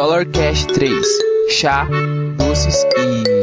Dollar Cash 3. Chá, doces e...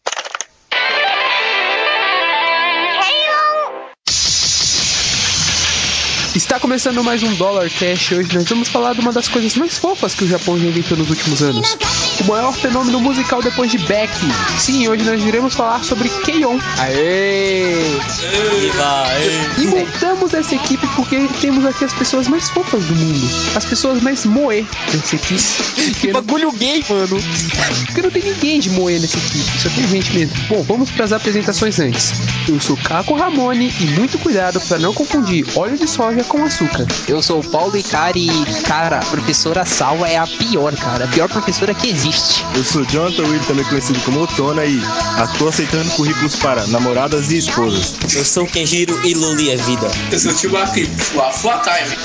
Está começando mais um Dollar Cash. Hoje nós vamos falar de uma das coisas mais fofas que o Japão já inventou nos últimos anos. O maior fenômeno musical depois de Beck. Sim, hoje nós iremos falar sobre K-On! Aê! E montamos essa equipe porque temos aqui as pessoas mais fofas do mundo. As pessoas mais moe nessa equipe. Que bagulho gay, mano. Porque não tem ninguém de moe nessa equipe, só tem gente mesmo. Bom, vamos para as apresentações antes. Eu sou Caco Ramone e muito cuidado para não confundir óleo de soja com açúcar. Eu sou o Paulo Icari e, cara, a professora Salva é a pior, cara. A pior professora que existe. Eu sou Jonathan Will, também conhecido como Otona, e estou aceitando currículos para namoradas e esposas. Eu sou Kenjiro e Luli é vida. Eu sou o Tibaki, o Afua Time.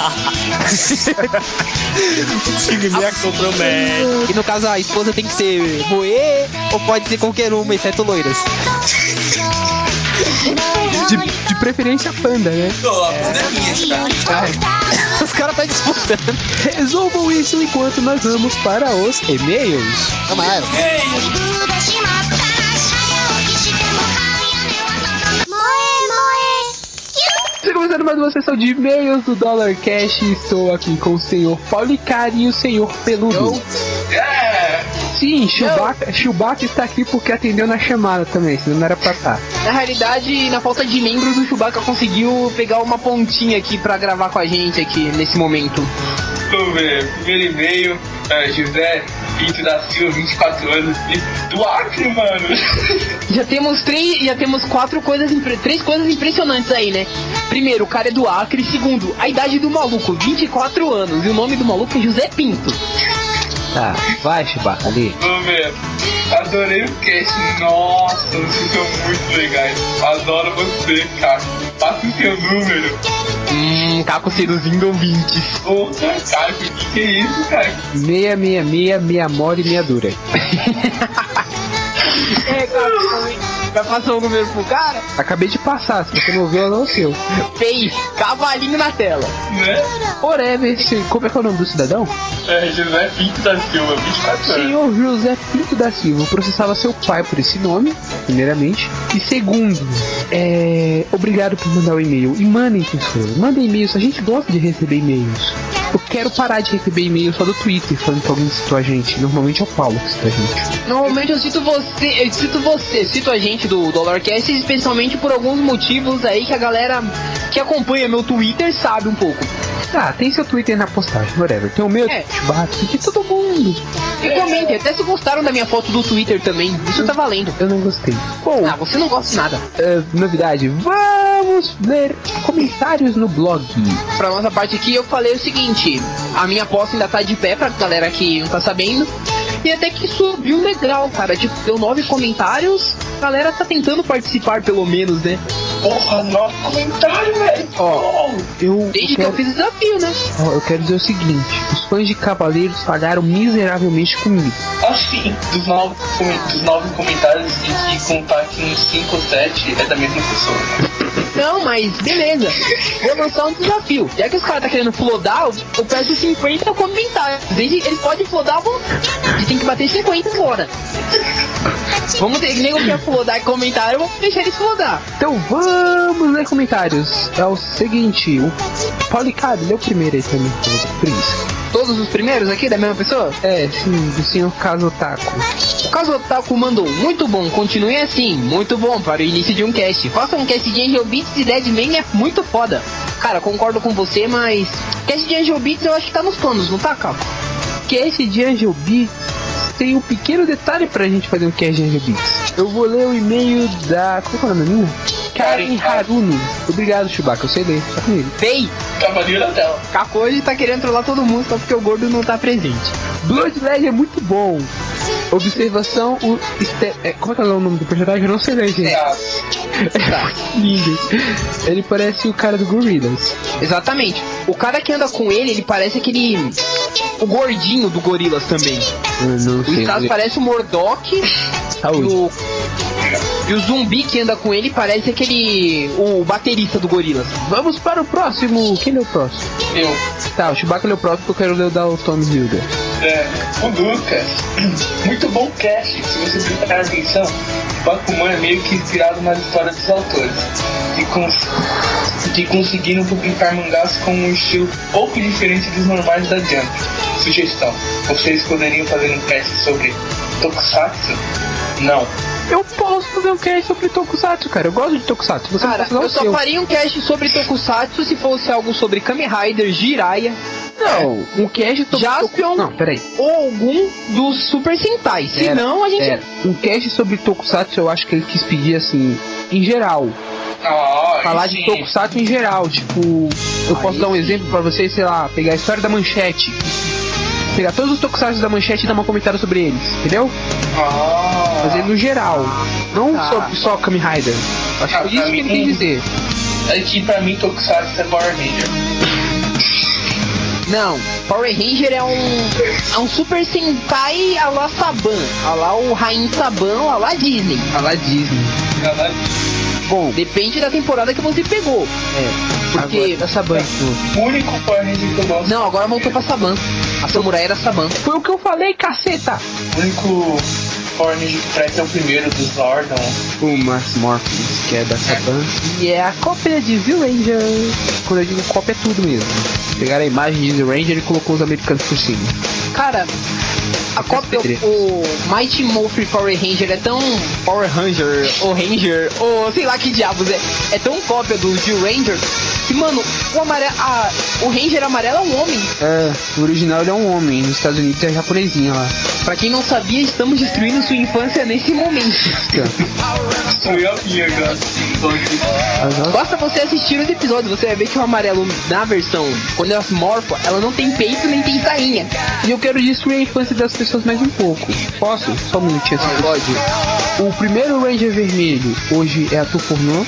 E no caso a esposa tem que ser moe ou pode ser qualquer uma, exceto loiras. De preferência panda, né? Os caras tá disputando. Resolvam isso enquanto nós vamos para os e-mails. Vamos lá. Começando mais uma sessão de e-mails do Dollar Cash. Estou aqui com o senhor Paulo Icari e o senhor Peludo. Sim, Chewbacca está aqui porque atendeu na chamada também, senão não era pra estar. Na realidade, na falta de membros, o Chewbacca conseguiu pegar uma pontinha aqui pra gravar com a gente aqui nesse momento. Vamos ver, primeiro e-mail, José Pinto da Silva, 24 anos, do Acre, mano. Já temos três coisas impressionantes aí, né? Primeiro, o cara é do Acre. Segundo, a idade do maluco, 24 anos. E o nome do maluco é José Pinto. Tá, vai, Chewbacca, ali. Vamos ver, adorei o cast, nossa, vocês são muito legais. Adoro você, cara. Passa o seu número. Caco seduzindo ouvintes. Porra, cara, que é isso, cara? 666, meia mole e meia dura. Já passou o número pro cara? Acabei de passar, se você não ouviu, não é o seu. Fez, cavalinho na tela. Né? Whatever, como é que é o nome do cidadão? José Pinto da Silva, 24 anos. Senhor José Pinto da Silva, processava seu pai por esse nome, primeiramente. E segundo, obrigado por mandar o e-mail. E mandem, pessoas, mandem e-mails, a gente gosta de receber e-mails. Eu quero parar de receber e-mail só do Twitter falando que alguém citou a gente. Normalmente é o Paulo que cita a gente. Normalmente eu cito a gente do Dollarcast, especialmente por alguns motivos aí que a galera que acompanha meu Twitter sabe um pouco. Ah, tem seu Twitter na postagem, whatever. Tem o meu, Chewbacca, de todo mundo. E comentem, até se gostaram da minha foto do Twitter também, isso tá valendo. Eu não gostei. Bom, você não gosta de nada. Novidade, vamos ler comentários no blog. Pra nossa parte aqui, eu falei o seguinte: a minha posta ainda tá de pé pra galera que não tá sabendo. E até que subiu legal, cara. Tipo, deu 9 comentários. A galera tá tentando participar, pelo menos, né? Porra, 9 comentários, velho. Desde que eu fiz o desafio, né? Eu quero dizer o seguinte: os fãs de Cavaleiros falharam miseravelmente comigo. Assim, dos 9 comentários, tem que contar que uns 5 ou 7 é da mesma pessoa. Não, mas beleza. Vou lançar um desafio. Já que os caras tá querendo flodar, eu peço 50 comentários. Eles podem flodar à vontade. Eles tem que bater 50 fora. Vamos ter que negociar flodar e comentário, vamos deixar eles flodar. Então vamos ler comentários. É o seguinte: o Paulicado, lê o primeiro aí também, preguiça. Todos os primeiros aqui da mesma pessoa? Sim, do senhor Kazotaku. O Kazotaku mandou: muito bom, continue assim, muito bom para o início de um cast. Faça um cast de Angel Beats e Deadman é muito foda. Cara, concordo com você, mas cast de Angel Beats eu acho que tá nos planos, não tá, Capo? Cast de Angel Beats tem um pequeno detalhe pra gente fazer um cast de Angel Beats. Eu vou ler o e-mail da... Como é o nome da minha? Karen Haruni. Obrigado, Chewbacca, eu sei ler, tá comigo. Vem! Cavaleiro na tela. Caco hoje tá querendo trollar todo mundo só porque o gordo não tá presente. Blood Led é muito bom. Observação, como é que é o nome do personagem? Eu não sei ler, gente. Lindo. Ele parece o cara do Gorillaz. Exatamente. O cara que anda com ele parece aquele... O gordinho do Gorillaz também. O Stas parece o Mordok. E o zumbi que anda com ele parece o baterista do Gorillaz. Vamos para o próximo. Quem é o próximo? Eu. Tá, o Chewbacca é o próximo porque eu quero ler o da Tommy Hilder. O Lucas. Muito bom cast. Se você prestar atenção, Bakuman é meio que inspirado nas histórias dos autores, que conseguiram publicar mangás com um estilo pouco diferente dos normais da Jump. Sugestão: vocês poderiam fazer um cast sobre Tokusatsu? Não. Eu posso fazer um cast sobre Tokusatsu, cara. Eu gosto de Tokusatsu. Você Cara, pode fazer eu só faria um cast sobre Tokusatsu se fosse algo sobre Kamen Rider, Jiraiya. Não, um cast sobre Jaspion. Não, peraí. Ou algum dos Super Sentai. Se não, a gente... Um cast sobre Tokusatsu, eu acho que ele quis pedir, assim, em geral. Falar de Tokusatsu em geral. Tipo, eu posso dar um exemplo pra vocês, sei lá, pegar a história da Manchete. Pegar todos os Tokusatsu da Manchete e dar um comentário sobre eles, entendeu? Fazer no geral. Não só Kamen Rider. Acho que foi isso que ele quis dizer. É que pra mim Tokusatsu é Power Ranger. Não, Power Ranger é um Super Sentai a la Saban, a la o Rain Saban, a la Disney. A la Disney. Bom, depende da temporada que você pegou. Porque a Saban. O único Power Ranger que eu gosto. Não, agora voltou pra Saban. A Samurai era Saban. Foi o que eu falei, caceta. O único Power Ranger que traz é o primeiro dos Zordon. O Max Morphins, que é da Saban. E é a cópia de Z-Ranger. Quando eu digo cópia, é tudo mesmo. Pegaram a imagem de Z-Ranger e colocou os americanos por cima. Cara, a cópia, o Mighty Morphin Power Ranger é tão Power Ranger, ou Ranger, ou sei lá que diabos é tão cópia do Z-Ranger que, mano, o Ranger amarelo é um homem. O original ele é um homem, nos Estados Unidos é japonesinha lá. Pra quem não sabia, estamos destruindo sua infância nesse momento. Basta você assistir os episódios, você vai ver que o amarelo na versão, quando ela se morfa, ela não tem peito nem tem sainha. E eu quero destruir a infância das pessoas mais um pouco. Posso? Só um minutinho assim. Pode. O primeiro Ranger vermelho hoje é ator pornô.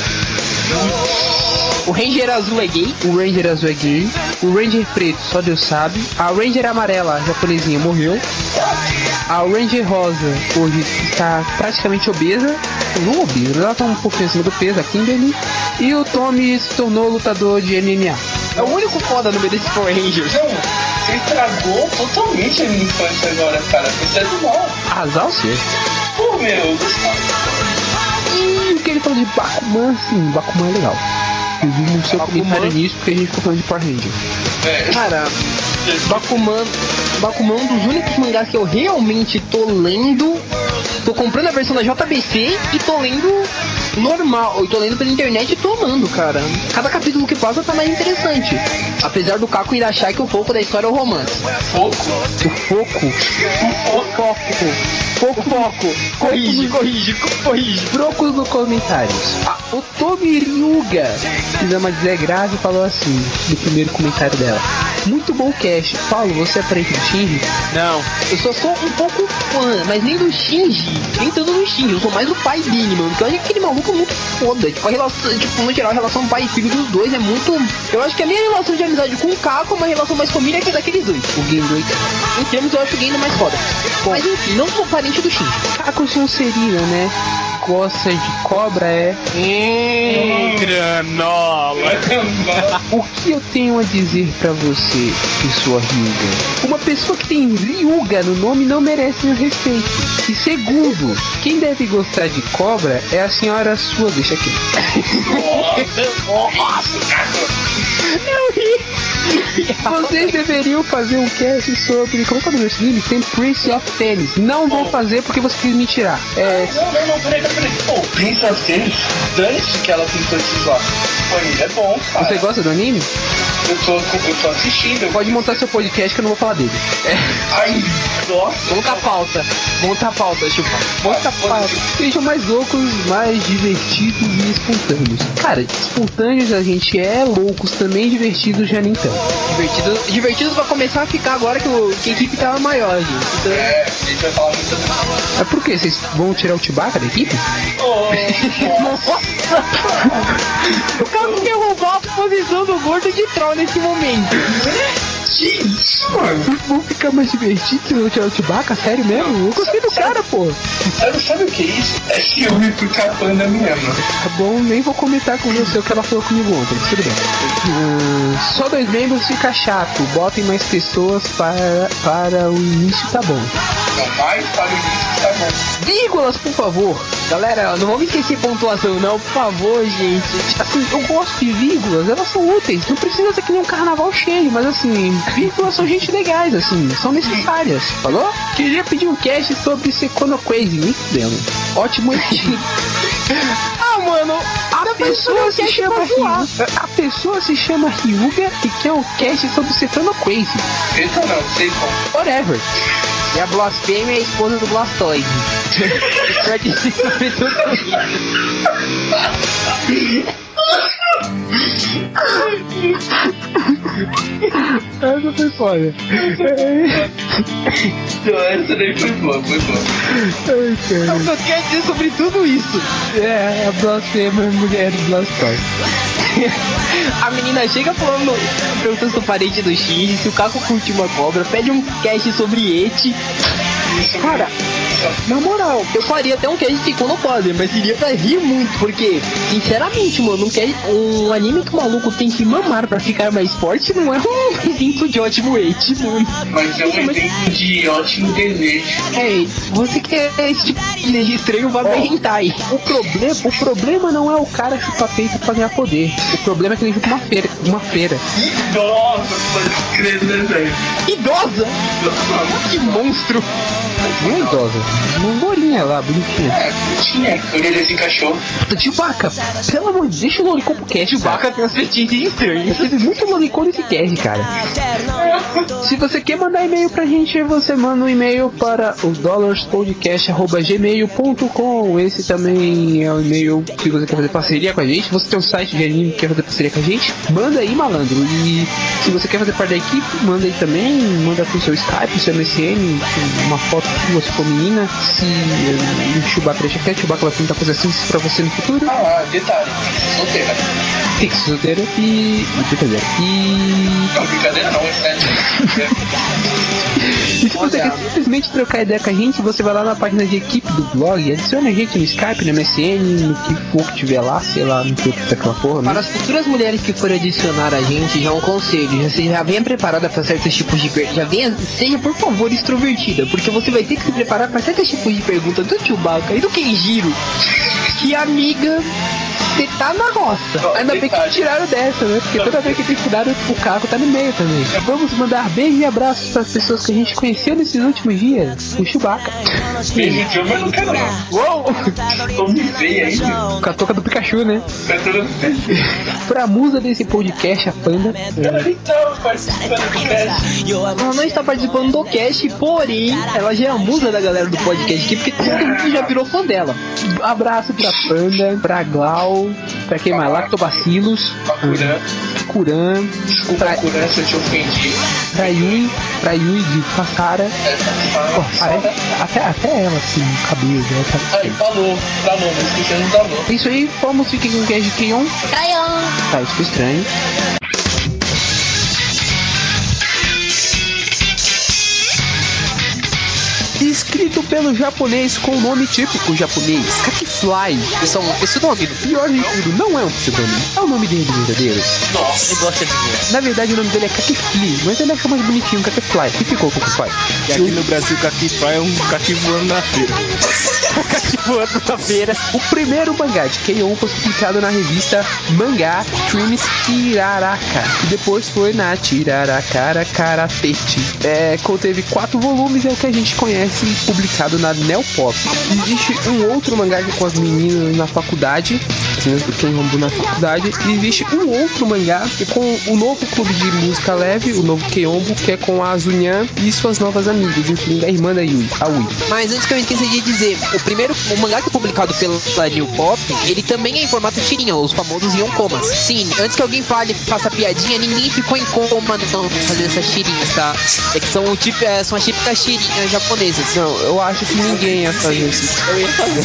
O Ranger azul é gay. O Ranger azul é gay. O Ranger preto, só Deus sabe. A Ranger amarela, a japonesinha, morreu. A Ranger rosa hoje está praticamente obesa. Não obesa, ela está um pouquinho acima do peso, a Kimberly. E o Tommy se tornou lutador de MMA. É o único foda no meio desses Power Rangers. Não, você estragou totalmente a minha infância agora, cara. Você é do mal. Azar o seu. Pô, meu, gostava. E o que ele falou de Bakuman, sim, Bakuman é legal. Eu vi no seu comentário nisso porque a gente ficou falando de Power Ranger. Cara, Bakuman é um dos únicos mangás que eu realmente tô lendo. Tô comprando a versão da JBC e tô lendo normal. Eu tô lendo pela internet e tô amando, cara. Cada capítulo que passa tá mais interessante. Apesar do Caco ir achar que o foco da história é o romance. Foco. Corrige. Trocos nos comentários. O Tomi Ryuga fiz uma desgraça e falou assim no primeiro comentário dela: muito bom cast. Paulo, você é parente do Shinji? Não. Eu só sou um pouco fã, mas nem do Shinji. Nem tanto do Shinji. Eu sou mais do pai dele, mano. Porque eu acho que aquele maluco é muito foda. Tipo, a relação, no geral, a relação pai e filho dos dois é muito. Eu acho que a minha relação de amizade com o Kako é uma relação mais família que a daqueles dois. O Gendo. Em termos, eu acho o Gendo mais foda. Bom, mas enfim, não sou parente do Shinji. Kako Sonserina, né? Gosta de cobra, é. Granola. O que eu tenho a dizer pra você, pessoa Ryuga? Uma pessoa que tem Ryuga no nome não merece meu respeito. E segundo, quem deve gostar de cobra é a senhora sua. Deixa aqui. Eu ri. Vocês deveriam fazer um cast sobre. Como é que é o nome dele? Tem Prince of Tennis. Não vou fazer porque você quis me tirar. Não, peraí. Pô, Prince of Tennis, dane-se que ela pintou esses lá. O anime é bom, cara. Você gosta do anime? Eu tô assistindo. Pode montar seu podcast que eu não vou falar dele. Ai, nossa. Monta a pauta, chupa. Monta a pauta. Sejam mais loucos, mais divertidos e espontâneos. Cara, espontâneos a gente é, loucos também, divertidos já nem tanto. Divertidos vai começar a ficar agora que a equipe tá maior, gente. Então... a gente vai falar muito. É por quê? Vocês vão tirar o Chewbacca da equipe? Nossa! O cara quer roubar a posição do gordo de troll nesse momento. Gente, mano. Vamos ficar mais divertido se não tiver o Chewbacca? Sério mesmo? Eu gostei do cara, pô. Sabe o que é isso? É ciúme porque a Panda me ama. Tá bom, nem vou comentar com você o que ela falou comigo ontem, mas tudo bem. Só 2 membros fica chato. Botem mais pessoas para o início, tá bom. Não, mais para o início, tá bom. Vírgulas, por favor. Galera, não vamos esquecer pontuação, não, por favor, gente. Assim, eu gosto de vírgulas, elas são úteis. Não precisa ser que nem um carnaval cheio, mas assim, vírgulas são gente legais, assim, são necessárias. Falou? Queria pedir um cast sobre Secono Crazy, nem fudendo. Ótimo. Ah, mano, A pessoa se chama Ryuga e quer um cast sobre Secono Crazy. Eita não, sei como. Whatever. E a Blasphemy é a esposa do Blastoise. Vai dizer sobre tudo isso. Essa foi foda. Não, essa daí foi boa, foi boa. Ai, cara. Eu quero dizer sobre tudo isso. É, a Blasphemy é mulher do Blastoise. A menina chega falando, perguntando se o parente do X, se o Caco curtiu uma cobra, pede um cast sobre Eti. Cara, na moral, eu faria até um cast de Iconoclast, mas seria pra rir muito, porque, sinceramente, mano, um anime que o maluco tem que mamar pra ficar mais forte não é um exemplo de ótimo Eti, mano. Mas é um exemplo de ótimo desejo. É, você quer esse tipo de desejo estranho, vai ver hentai. O problema não é o cara chupar peito pra ganhar poder. O problema é que ele chupa uma feira. Nossa, pode crer, né, velho? Idosa! Que monstro! Não é idosa, uma bolinha lá, bonitinha. É, tinha orelha de cachorro. Chewbacca, pelo amor de Deus, deixa o Lolicon pro cast. Chewbacca tem umas fetiches estranhas. Teve muito Lolicon nesse cast, cara. Se você quer mandar e-mail pra gente, você manda um e-mail para o dollarspodcast@gmail.com. Esse também é o e-mail se você quer fazer parceria com a gente. Você tem um site de anime que quer fazer parceria com a gente, manda aí, malandro. E se você quer fazer parte da equipe, manda aí também. Manda pro seu Skype, pro seu MSN, uma foto sua, se for menina. Se o Chewbacca deixa quieto, o Chewbacca vai tentar fazer assim pra você no futuro. Ah, detalhe, solteira. Tem que ser solteiro e... brincadeira. Não, brincadeira não, é sério. E se você quer simplesmente trocar ideia com a gente, você vai lá na página de equipe do blog, adiciona a gente no Skype, no MSN, no que for que tiver lá, sei lá, no que daquela porra, né? Para as futuras mulheres que forem adicionar a gente, já um conselho, você já venha preparada para certos tipos de seja por favor extrovertida, porque você vai ter que se preparar para certos tipos de perguntas do Chewbacca e do Kenjiro, que amiga, você tá na roça. Ainda bem que tiraram dessa, né? Porque toda vez que tem que dar, o Caco tá no meio também. Vamos mandar beijo e abraços para as pessoas que a gente conheceu nesses últimos dias. O Chewbacca. Beijo de homem eu não quero não. Uou! Tô me feio aí. Com a touca do Pikachu, né? Pra musa desse podcast, a Panda. Então, participando do cast. Ela não está participando do cast, porém, ela já é a musa da galera do podcast aqui, porque todo mundo já virou fã dela. Abraço pra Panda, pra Glau, pra quem mais? Lactobacilos, Kuran, Desculpa, Kuran, se eu te ofendi. pra Yui de Passara. Até ela, assim, o cabelo. Aí, falou, não esquecendo da Lô. Isso aí, vamos ficar com o cast de Keion. Tá, isso foi estranho. Escrito pelo japonês com o nome típico japonês, Kakifly. Isso é um pseudônimo. Pior de tudo, não é um pseudônimo, é o nome dele verdadeiro. Nossa, ele gosta de ver. Na verdade, o nome dele é Kakifly, mas ele achou mais bonitinho, Kakifly. E ficou Kakifly. E aqui no Brasil, Kakifly é um caqui voando na feira. Caqui voando na feira. O primeiro mangá de Keion foi publicado na revista Mangá Dreams Tiraraka, e depois foi na Tiraracara Karatete. Conteve 4 volumes, é o que a gente conhece, publicado na Neopop. Existe um outro mangá com as meninas na faculdade, na faculdade, e existe um outro mangá com o novo clube de música leve, o novo Keombo, que é com a Azunyan e suas novas amigas, incluindo a irmã da Yui, a Ui. Mas antes que eu esqueça de dizer, o mangá que é publicado pela New Pop, ele também é em formato tirinha, os famosos yonkomas. Sim, antes que alguém faça piadinha, ninguém ficou em coma não fazer essas tirinhas, tá? É que são as típicas tirinhas japonesas. Não, eu acho que ninguém ia fazer isso. Eu ia fazer.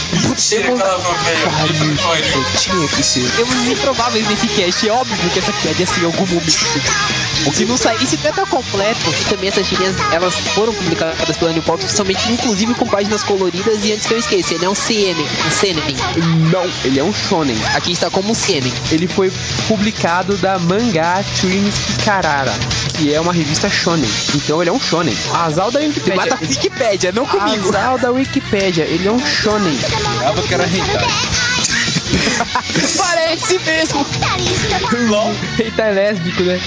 Tinha que ser. Temos improváveis nesse cast. É óbvio que essa piada ia ser em algum momento. O que não sai, isso até tá completo. E também essas tirinhas, elas foram publicadas pela New Pop, somente inclusive com páginas coloridas. E antes que eu esqueça, ele é um seinen. Não, ele é um shonen. Aqui está como um seinen. Ele foi publicado da Manga Twins Karara, que é uma revista shonen. Então ele é um shonen. Azal da Você mata a Wikipédia, não comigo. Azal da Wikipédia, ele é um shonen. Jurava que era hentai. Parece mesmo. Hentai lésbico, né?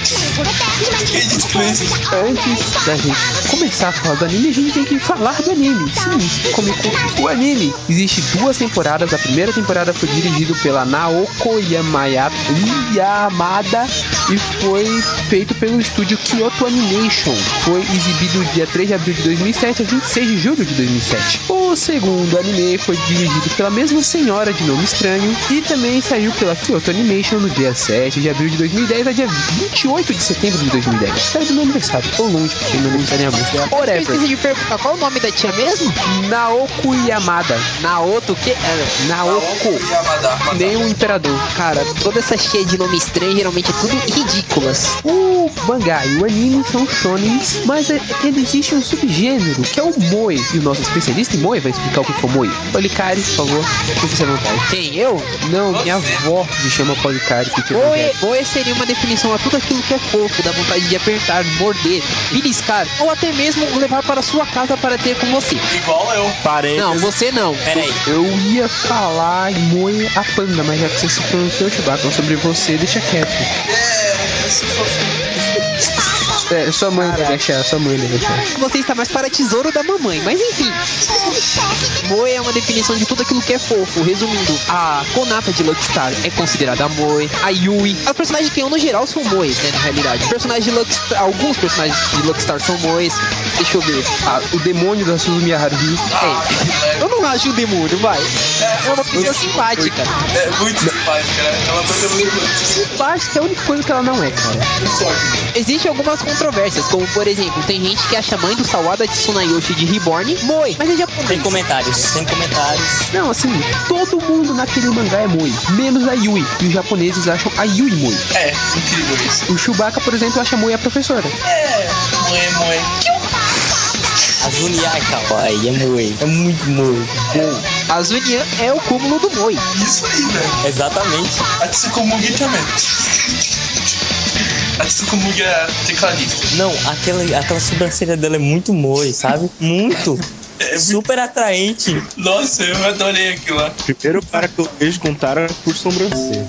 Antes da gente começar a falar do anime, a gente tem que falar do anime. Sim, o anime. Existe 2 temporadas. A primeira temporada foi dirigida pela Naoko Yamada e foi feito pelo estúdio Kyoto Animation. Foi exibido dia 3 de abril de 2007 a 26 de julho de 2007. O segundo anime foi dirigido pela mesma senhora de nome estranho e também saiu pela Kyoto Animation no dia 7 de abril de 2010 a dia 28 de setembro de 2010. Saiu do meu aniversário. Tô longe, porque meu aniversário é em agosto. Eu esqueci de perguntar, qual é o nome da tia mesmo? Naoko Yamada. Naoto, o que? Naoko. Nem o imperador. Cara, toda essa cheia de nome estranho geralmente é tudo ridículas. O mangá e o anime são shonens, mas ele existe um subgênero que é o moe. E o nosso especialista em moe vai explicar o que é o moe. Policari, por favor, fique à vontade. Quem? Eu? Não, minha avó se chama Policari. Moe seria uma definição a tudo aquilo que é fofo, da vontade de apertar, morder, beliscar ou até mesmo levar para sua casa para ter com você. Igual eu. Parênteses. Não, você não. Peraí. Eu ia falar em moe a panda, mas já que você se pronunciou, Chewbacca, sobre você, deixa quieto. Sua mãe vai deixar, sua mãe vai deixar. Você está mais para tesouro da mamãe, mas enfim. Moe é uma definição de tudo aquilo que é fofo. Resumindo, a Konata de Lucky Star é considerada moe, a Yui. Os personagens de Keion no geral são moes, né, na realidade. Alguns personagens de Lucky Star são moes. Deixa eu ver. O demônio da Suzumi Haruhi. Eu não acho o demônio, vai. É uma pessoa simpática. É muito simpática, né? Ela tá muito Simpática é a única coisa que ela não é, cara. Existem algumas controvérsias, como por exemplo, tem gente que acha a mãe do Sawada Tsunayoshi de Reborn moe, mas é japonês. Tem comentários. Não, assim, todo mundo naquele mangá é moe, menos a Yui. E os japoneses acham a Yui moe. É, incrível isso. O Chewbacca, por exemplo, acha moe a professora. Moe. A Zunia é kawaii, é moe. É muito moe. A Zunian é o cúmulo do moe. Isso aí, velho. Exatamente. A Tsukomugi também. A Tsukomugi é tecladista. Não, aquela sobrancelha dela é muito moe, sabe? Muito. É super atraente. Nossa, eu adorei aquilo lá. Primeiro cara que eu vejo com tara por sobrancelha.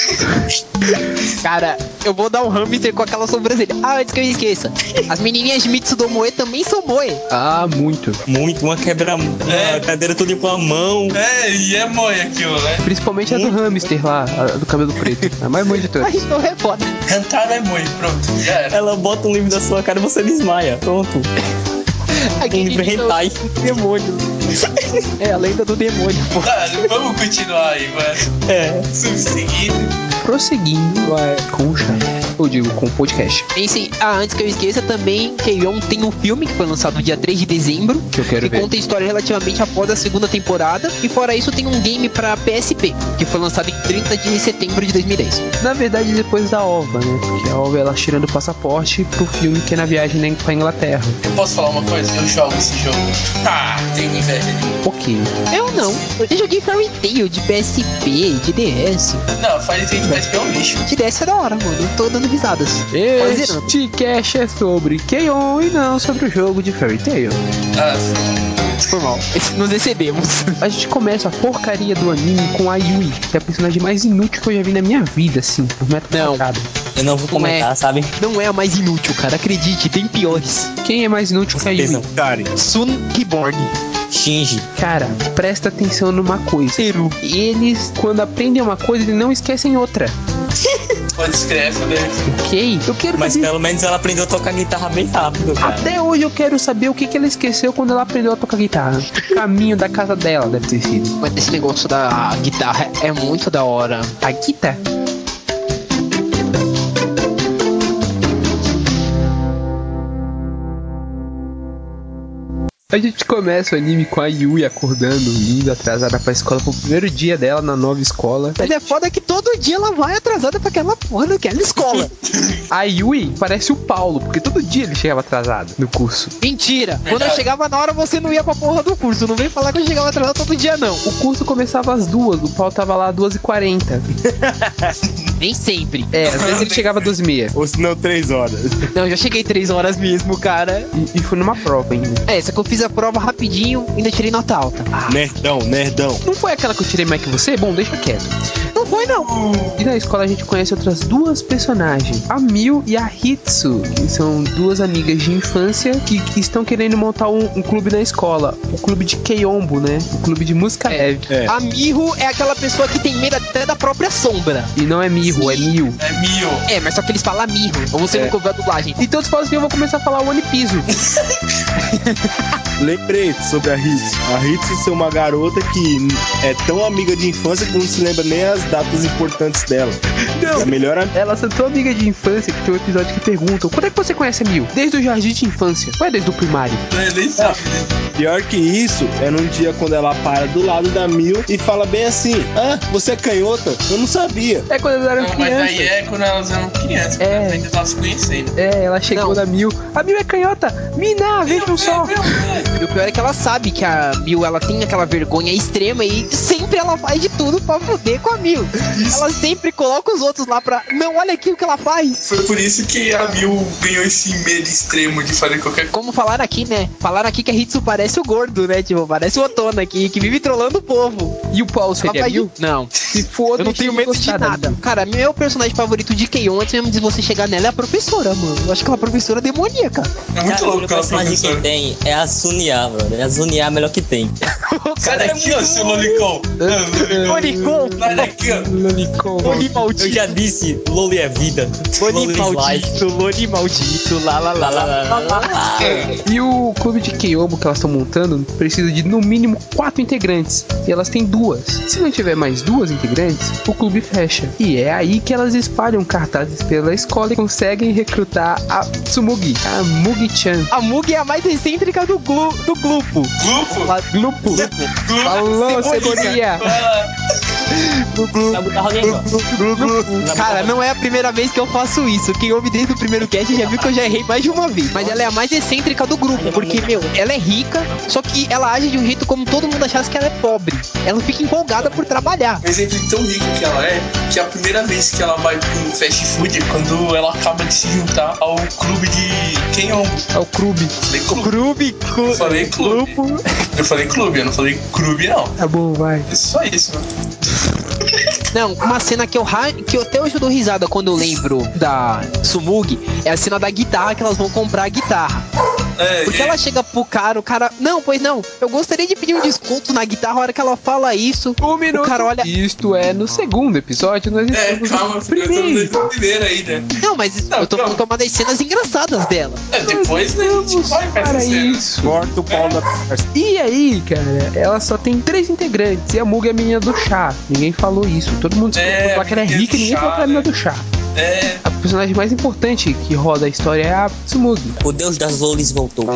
Cara, eu vou dar um hamster com aquela sobrancelha. Antes que eu esqueça. As menininhas de Mitsudo Moe também são moe. Ah, muito. Muito, uma quebra a cadeira toda com a mão. E é moe aquilo, né? Principalmente a do hamster lá, a do cabelo preto. A mais moe de todas. Mas não é foda. Hantaro é moe, pronto, já era. Ela bota um livro na sua cara e você desmaia. Pronto. Aquele livro hentai. demônio. É a lenda do demônio, pô. Vamos continuar aí, vai. Subseguindo. Prosseguindo com o chat. Eu digo, com o podcast. Antes que eu esqueça, também Keion tem um filme que foi lançado no dia 3 de dezembro. Que eu quero ver. Conta a história relativamente após a segunda temporada. E fora isso, tem um game pra PSP, que foi lançado em 30 de setembro de 2010. Na verdade, depois da OVA, né? Porque a OVA, ela tirando o passaporte pro filme que é na viagem pra Inglaterra. Eu posso falar uma coisa? Eu jogo esse jogo. Tenho inveja de mim. Um pouquinho. Eu não. Eu joguei Fairy Tail de PSP, de DS. Não, Fairy Tail de PSP é um lixo. De DS é da hora, mano. Eu tô dando risadas. Este cast é sobre Keion e não sobre o jogo de Fairy Tail. Sim. Foi mal. Nos excedemos. A gente começa a porcaria do anime com a Yui, que é a personagem mais inútil que eu já vi na minha vida, assim, por metro quadrado. Eu não vou comentar, sabe? Não é a mais inútil, cara. Acredite, tem piores. Quem é mais inútil que a Yui? Kari. Sun Reborn. Shinji. Cara, presta atenção numa coisa. Teru. Eles, quando aprendem uma coisa, eles não esquecem outra. Pode escrever, né? Ok? Eu quero Mas saber... pelo menos ela aprendeu a tocar guitarra bem rápido, cara. Até hoje eu quero saber o que ela esqueceu quando ela aprendeu a tocar guitarra. O caminho da casa dela deve ter sido. Mas esse negócio da guitarra é muito da hora. A guitarra? A gente começa o anime com a Yui acordando, indo atrasada pra escola pro primeiro dia dela na nova escola. Mas é foda que todo dia ela vai atrasada pra aquela porra daquela escola. A Yui parece o Paulo, porque todo dia ele chegava atrasado no curso. Mentira! Quando eu chegava na hora, você não ia pra porra do curso. Não vem falar que eu chegava atrasado todo dia, não. O curso começava às 2, o Paulo tava lá às 2h40. Nem sempre. Às vezes ele chegava às 2h30. Ou se não, 3 horas. Não, eu já cheguei 3 horas mesmo, cara. E foi numa prova ainda. Essa que eu fiz a prova rapidinho e ainda tirei nota alta. Nerdão. Não foi aquela que eu tirei mais que você? Bom, deixa quieto. Não foi, não. E na escola a gente conhece outras duas personagens, a Miu e a Hitsu, que são duas amigas de infância que estão querendo montar um clube na escola. O clube de Keyombo, né? O clube de música leve. A Miho é aquela pessoa que tem medo até da própria sombra. E não é Miho, é Miu. É Mio. Mas só que eles falam Miho. Ou você nunca ouviu a dublagem. Então se fosse assim, eu vou começar a falar One Piece. Lembrei sobre a Hitsu. A Hitsu é uma garota que é tão amiga de infância que não se lembra nem as datas importantes dela. Não. É melhor Elas são tão amigas de infância que tem um episódio que perguntam: quando é que você conhece a Miu? Desde o jardim de infância. Ou é desde o primário? Nem sabe. Pior que isso, é num dia quando ela para do lado da Miu e fala bem assim: ah, você é canhota? Eu não sabia. É quando elas eram Mas crianças. aí é quando elas eram crianças. Elas ainda estavam se conhecendo. Ela chegou na Miu. A Miu é canhota! Mina, vejam só! E o pior é que ela sabe que a Miu, ela tem aquela vergonha extrema e sempre ela faz de tudo pra foder com a Miu. Ela sempre coloca os outros lá pra... Não, olha aqui o que ela faz. Foi por isso que a Mil ganhou esse medo extremo de fazer qualquer coisa. Como falaram aqui, né? Falaram aqui que a Hitsu parece o gordo, né? Tipo, parece o Otona aqui, que vive trollando o povo. E o Paulo seria Ela Miu? Não. Se foda, Eu não tenho medo de nada. Cara, meu personagem favorito de Keion, antes mesmo de você chegar nela, é a professora, mano. Eu acho que ela é uma professora demoníaca. É muito Cara, louco o aquela personagem que professora. tem é a Sunia, brother. A Sunia é a melhor que tem. Sai daqui, ó, seu lolicão. Lolicon. Sai daqui, ó. Loli Eu maldito. já disse, Loli é vida. Loli is life. maldito. Loli maldito. Lá, lá, lá, lá, lá, lá. E o clube de Keyombo que elas estão montando precisa de no mínimo 4 integrantes. E elas têm 2. Se não tiver mais 2 integrantes, o clube fecha. E é aí que elas espalham cartazes pela escola e conseguem recrutar a Tsumugi, a Mugi-chan. A Mugi é a mais excêntrica do grupo. Grupo? Grupo. Alô, Cebolinha. Vai botar alguém agora. Cara, não é a primeira vez que eu faço isso. Quem ouve desde o primeiro cast já viu que eu já errei mais de uma vez. Mas ela é a mais excêntrica do grupo, porque, meu, ela é rica, só que ela age de um jeito como todo mundo achasse que ela é pobre. Ela fica empolgada por trabalhar. Um exemplo de tão rico que ela é, que a primeira vez que ela vai pro fast food é quando ela acaba de se juntar ao clube de... Quem é o... É o clube. Eu falei clube. Eu falei clube, eu não falei clube, não. Tá bom, vai. É só isso, mano. Não, uma cena que eu até hoje eu dou risada quando eu lembro da Tsumugi é a cena da guitarra, que elas vão comprar a guitarra. Porque ela chega pro cara, o cara... Não, pois não, eu gostaria de pedir um desconto na guitarra. A hora que ela fala isso, Um minuto. o cara olha... Isto é no segundo episódio, nós estamos Calma, no eu tô primeiro. no primeiro ainda. Não, mas eu tô falando uma das cenas engraçadas dela. Depois né, a gente vai pra Para essa cena. isso. Corta o pau da conversa. E aí, cara, ela só tem 3 integrantes e a Mugi é a menina do chá. Ninguém falou isso. Todo mundo falou que ela é rica e ninguém falou que ela é a menina do chá. A personagem mais importante que roda a história é a Tsumugi. O deus das lolis voltou.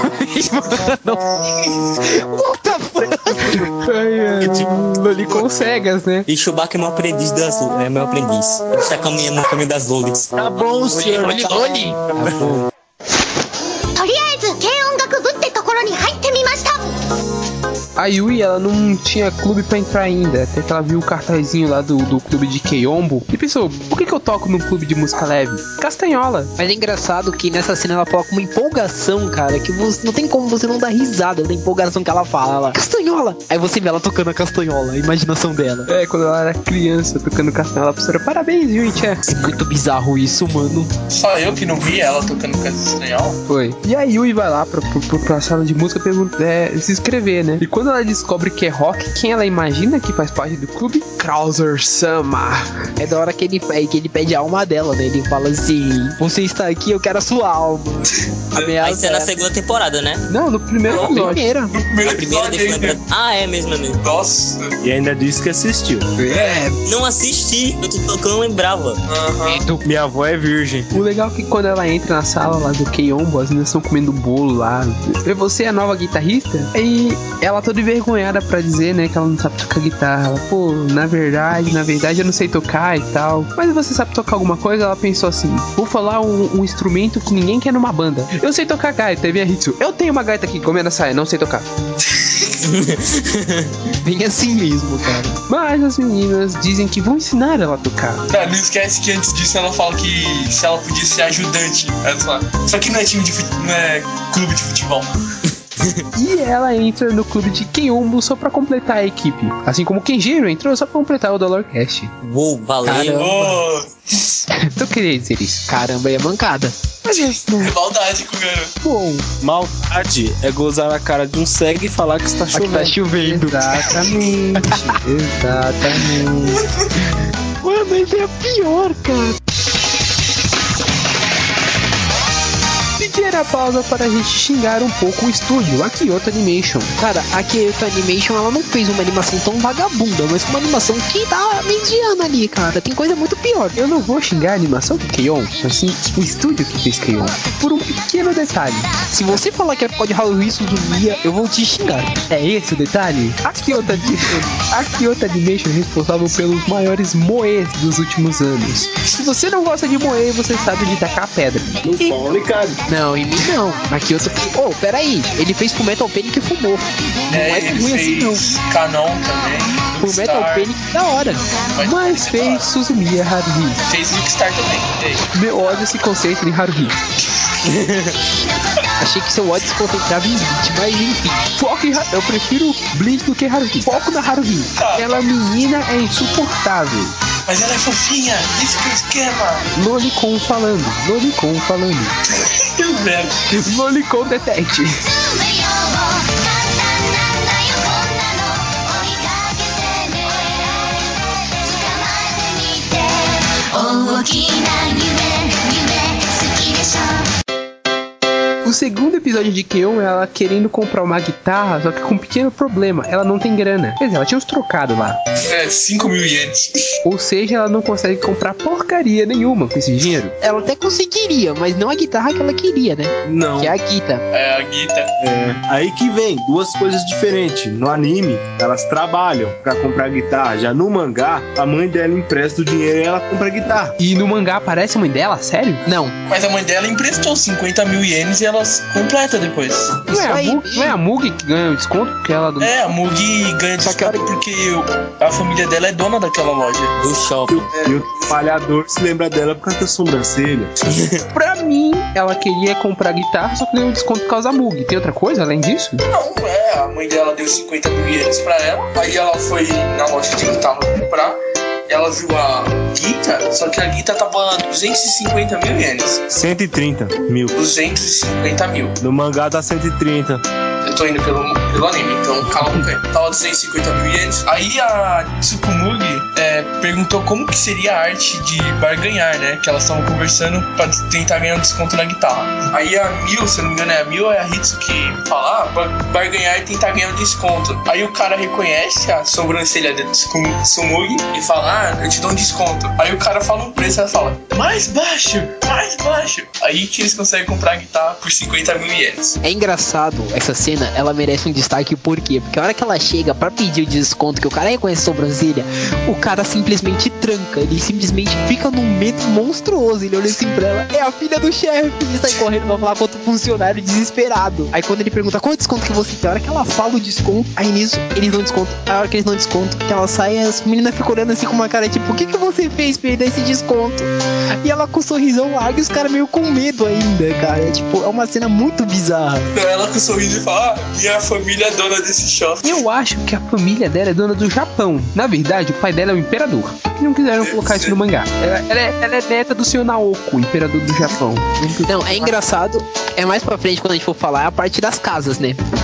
What the fuck? Lolicon cegas, né? E Chewbacca é meu aprendiz das lolis. É meu aprendiz. Ele está caminhando no caminho das lolis. Tá bom, senhor. Loli. Tá bom. とりあえず軽音楽部ってところに入ってみました。 A Yui, ela não tinha clube pra entrar ainda, até que ela viu o cartazinho lá do clube de Keyombo e pensou, por que eu toco num clube de música leve? Castanhola. Mas é engraçado que nessa cena ela coloca uma empolgação, cara, que você, não tem como você não dar risada da empolgação que ela fala. Ela, castanhola! Aí você vê ela tocando a castanhola, a imaginação dela. É, quando ela era criança tocando castanhola, a professora, parabéns, Yui, tchê. É muito bizarro isso, mano. Só eu que não vi ela tocando castanhola. Foi. E a Yui vai lá pra sala de música se inscrever, né? E quando Quando ela descobre que é Rock, quem ela imagina que faz parte do clube? Krauser-sama. É da hora que ele pede a alma dela, né? Ele fala assim: você está aqui, eu quero a sua alma. Vai ser na segunda temporada, né? Não, no primeiro episódio. Primeira. No primeiro A primeira episódio deixa eu ainda. lembrar. Ah, é mesmo, é mesmo. Nossa. E ainda disse que assistiu. Não assisti, eu tô não lembrava. Aham. Minha avó é virgem. O legal é que quando ela entra na sala lá do K-On!, as meninas estão comendo bolo lá. E você é a nova guitarrista? Aí ela toda envergonhada pra dizer, né, que ela não sabe tocar guitarra. Ela, pô, na verdade eu não sei tocar e tal. Mas você sabe tocar alguma coisa? Ela pensou assim: vou falar um instrumento que ninguém quer numa banda. Eu sei tocar gaita. Aí vem a Hitsu: eu tenho uma gaita aqui, comendo a saia, não sei tocar. Bem assim mesmo, cara. Mas as meninas dizem que vão ensinar ela a tocar. Não esquece que antes disso ela fala que se ela podia ser ajudante. Ela fala, isso aqui não é time de não é clube de futebol. E ela entra no clube de K-On! Só pra completar a equipe. Assim como o Kenjiro entrou só pra completar o Dollarcast. Uou, valeu. Caramba. Oh, Eu queria dizer isso. Caramba, é mancada. Mas é maldade com o garoto. bom. Maldade é gozar a cara de um cego e falar que está Aqui chovendo. tá chovendo. Exatamente. Exatamente. Mano, mas é pior, cara. Pequena pausa para a gente xingar um pouco o estúdio, a Kyoto Animation. Cara, a Kyoto Animation, ela não fez uma animação tão vagabunda, mas uma animação que tá mediana ali, cara. Tem coisa muito pior. Eu não vou xingar a animação do K-On!, mas sim o estúdio que fez K-On!, por um pequeno detalhe. Se você falar que é por causa de Haruhi Suzumiya, eu vou te xingar. É esse o detalhe? A Kyoto Animation é responsável pelos maiores moes dos últimos anos. Se você não gosta de moe, você sabe onde tacar a pedra. No pau, Ricardo. Não, em mim não. Na Kyoto... Oh, peraí. Ele fez pro Metal Panic e fumou. Não é tão ele ruim assim, não. fez Canon também. Pro Metal Panic, da hora. Mas fez Suzumiya Haruhi. Fez Rockstar também. E aí? Meu ódio se concentra em Haruhi. Achei que seu ódio se concentrava em Bleach, mas enfim. Foco em eu prefiro Bleach do que Haruhi. Foco na Haruhi. Ela menina é insuportável. Mas ela é fofinha, isso que é o esquema. Lolicon falando. Que merda. Lolicon detect. 大きな夢好きでしょ O segundo episódio de K-On! É ela querendo comprar uma guitarra, só que com um pequeno problema, ela não tem grana. Quer dizer, ela tinha uns trocados lá. É, 5 mil ienes. Ou seja, ela não consegue comprar porcaria nenhuma com esse dinheiro. Ela até conseguiria, mas não a guitarra que ela queria, né? Não. Que é a Guita. É, a Guita. É, aí que vem duas coisas diferentes. No anime, elas trabalham pra comprar guitarra. Já no mangá, a mãe dela empresta o dinheiro e ela compra a guitarra. E no mangá aparece a mãe dela? Sério? Não. Mas a mãe dela emprestou 50 mil ienes e ela completa depois. Não é, aí, não é a Mugi que ganha o desconto? Porque ela... É, a Mugi ganha desconto porque a família dela é dona daquela loja. Do shopping. E o trabalhador se lembra dela por causa da sobrancelha. Pra mim, ela queria comprar guitarra, só que ganhou um desconto por causa da Mugi. Tem outra coisa além disso? Não, a mãe dela deu 50 mil ienes pra ela. Aí ela foi na loja de guitarra comprar. Ela viu a Guita, só que a Guita tava 250 mil ienes. 130 mil. 250 mil. No mangá tá 130. Eu tô indo pelo anime, então calma um pouquinho. Tava 250 mil ienes. Aí a Tsukumugi perguntou como que seria a arte de barganhar, né? Que elas estavam conversando pra tentar ganhar um desconto na guitarra. Aí a Mil, se eu não me engano é a Mil, é a Hitsu que fala, barganhar e tentar ganhar um desconto. Aí o cara reconhece a sobrancelha da Tsukumugi e fala, eu te dou um desconto. Aí o cara fala um preço e ela fala, mais baixo. Aí que eles conseguem comprar a guitarra por 50 mil ienes. É engraçado, essa cena, ela merece um destaque, por quê? Porque a hora que ela chega pra pedir o desconto, que o cara reconhece a sobrancelha, o cara simplesmente tranca, ele simplesmente fica num medo monstruoso, ele olha assim pra ela, é a filha do chefe, e sai correndo pra falar com outro funcionário desesperado. Aí quando ele pergunta, qual é o desconto que você tem? A hora que ela fala o desconto, aí nisso, eles dão desconto. A hora que eles dão desconto, que ela sai, as meninas ficam olhando assim com uma cara tipo, o que você fez pra ele dar esse desconto? E ela com um sorrisão largo e os caras meio com medo ainda, cara. Tipo, é uma cena muito bizarra. Então ela com um sorriso e fala, minha família é dona desse shopping. Eu acho que a família dela é dona do Japão. Na verdade, o pai dela é o imperador. Não quiseram colocar isso no mangá. Ela é neta do Senhor Naoko, imperador do Japão. Não, é engraçado. É mais pra frente quando a gente for falar a parte das casas, né?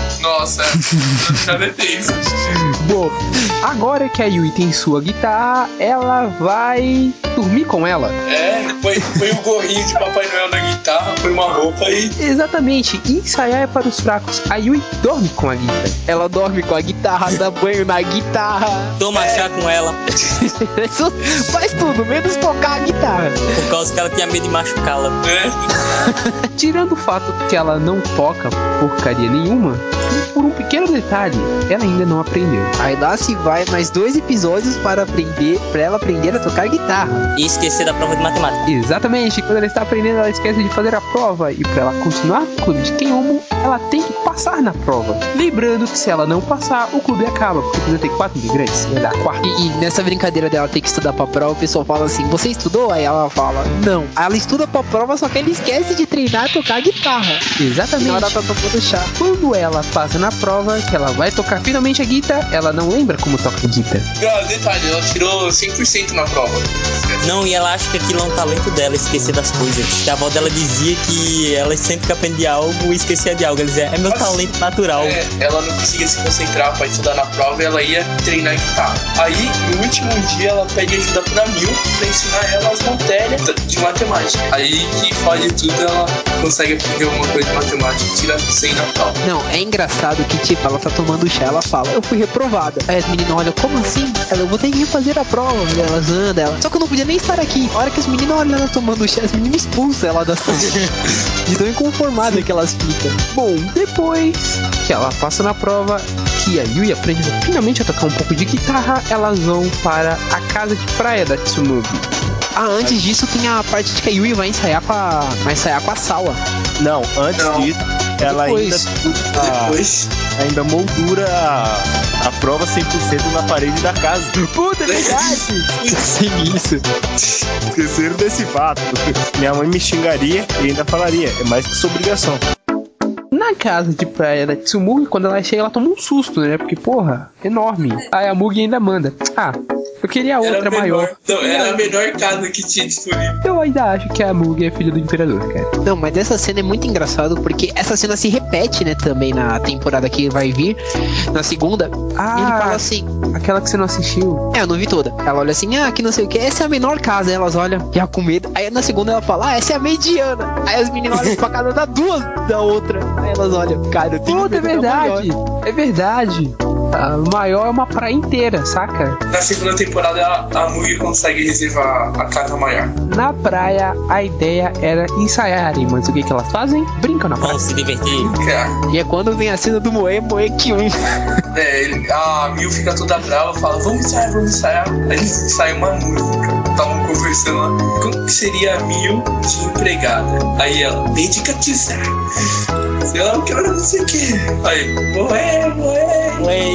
Nossa, cada tenso. Bom, agora que a Yui tem sua guitarra, ela vai dormir com ela. Põe o gorrinho de Papai Noel na guitarra, põe uma roupa e... Exatamente, ensaiar é para os fracos. A Yui dorme com a guitarra. Ela dorme com a guitarra, dá banho na guitarra. Toma chá com ela. Isso faz tudo, menos tocar a guitarra. Por causa que ela tinha medo de machucá-la. Tirando o fato que ela não toca porcaria nenhuma, por um pequeno detalhe, ela ainda não aprendeu. Aí lá se vai mais 2 episódios para ela aprender a tocar guitarra. E esquecer da prova de matemática. Exatamente, quando ela está aprendendo, ela esquece de fazer a prova. E para ela continuar no clube de Kenyomu, ela tem que passar na prova. Lembrando que se ela não passar, o clube acaba, porque precisa ter 4 integrantes, vai dar 4. E nessa brincadeira dela ter que estudar pra prova, o pessoal fala assim, você estudou? Aí ela fala, não. Ela estuda pra prova, só que ela esquece de treinar a tocar guitarra. Exatamente. Na hora ela tá tomando chá. Quando ela passa na prova, que ela vai tocar finalmente a guitarra, ela não lembra como toca a guitarra. Detalhe, ela tirou 100% na prova. Não, e ela acha que aquilo é um talento dela, esquecer das coisas. Que a avó dela dizia que ela sempre que aprendia algo, esquecia de algo. Ela dizia, é meu talento natural. Ela não conseguia se concentrar pra estudar na prova e ela ia treinar guitarra. Aí, no último dia, ela pede ajuda pra Mil pra ensinar ela as matérias de matemática. Aí, que fode tudo, ela consegue aprender alguma coisa de matemática e tira 100 na prova. Não, é engraçado que, tipo, ela tá tomando chá, ela fala, eu fui reprovada. Aí as meninas olham, como assim? Ela, eu vou ter que refazer a prova. Elas andam, ela. Só que eu não podia nem estar aqui. A hora que as meninas olham ela tomando chá, as meninas expulsam ela da sala. De tão inconformada que elas ficam. Bom, depois que ela passa na prova, que a Yui aprende finalmente a tocar um pouco de guitarra, elas vão para a casa de praia da Tsumugi. Ah, antes disso tem a parte de que a Yui vai ensaiar com a Sawa. Não, antes disso, ela Depois. ainda moldura a prova 100% na parede da casa. Puta, é verdade! Sim, isso. Esqueceram desse fato. Minha mãe me xingaria e ainda falaria, é mais que sua obrigação. Na casa de praia da Tsumugi, quando ela chega, ela toma um susto, né? Porque, porra, enorme. Aí a Mugi ainda manda. Eu queria outra maior. Então, era a menor casa que tinha disponível. Eu ainda acho que a Mugi é filha do imperador, cara. Não, mas essa cena é muito engraçado porque essa cena se repete, né, também na temporada que vai vir, na segunda. Ele fala assim, aquela que você não assistiu. eu não vi toda. Ela olha assim, que não sei o que, essa é a menor casa. Aí elas olham, já com medo. Aí na segunda ela fala, essa é a mediana. Aí as meninas olham pra casa da duas da outra. Aí elas olham, cara, eu tenho medo. É verdade. A maior é uma praia inteira, saca? Na segunda temporada, a Mugi consegue reservar a casa maior. Na praia, a ideia era ensaiarem, mas o que elas fazem? Brincam na praia. Vamos se divertir. E é quando vem a cena do Moe que um. A Mil fica toda brava, fala, vamos ensaiar. Aí eles ensaiam uma música. Estavam conversando lá. Como que seria a Mil de empregada? Aí ela, dedicatícia. Sei lá, o que era não sei o que. Aí, Moe.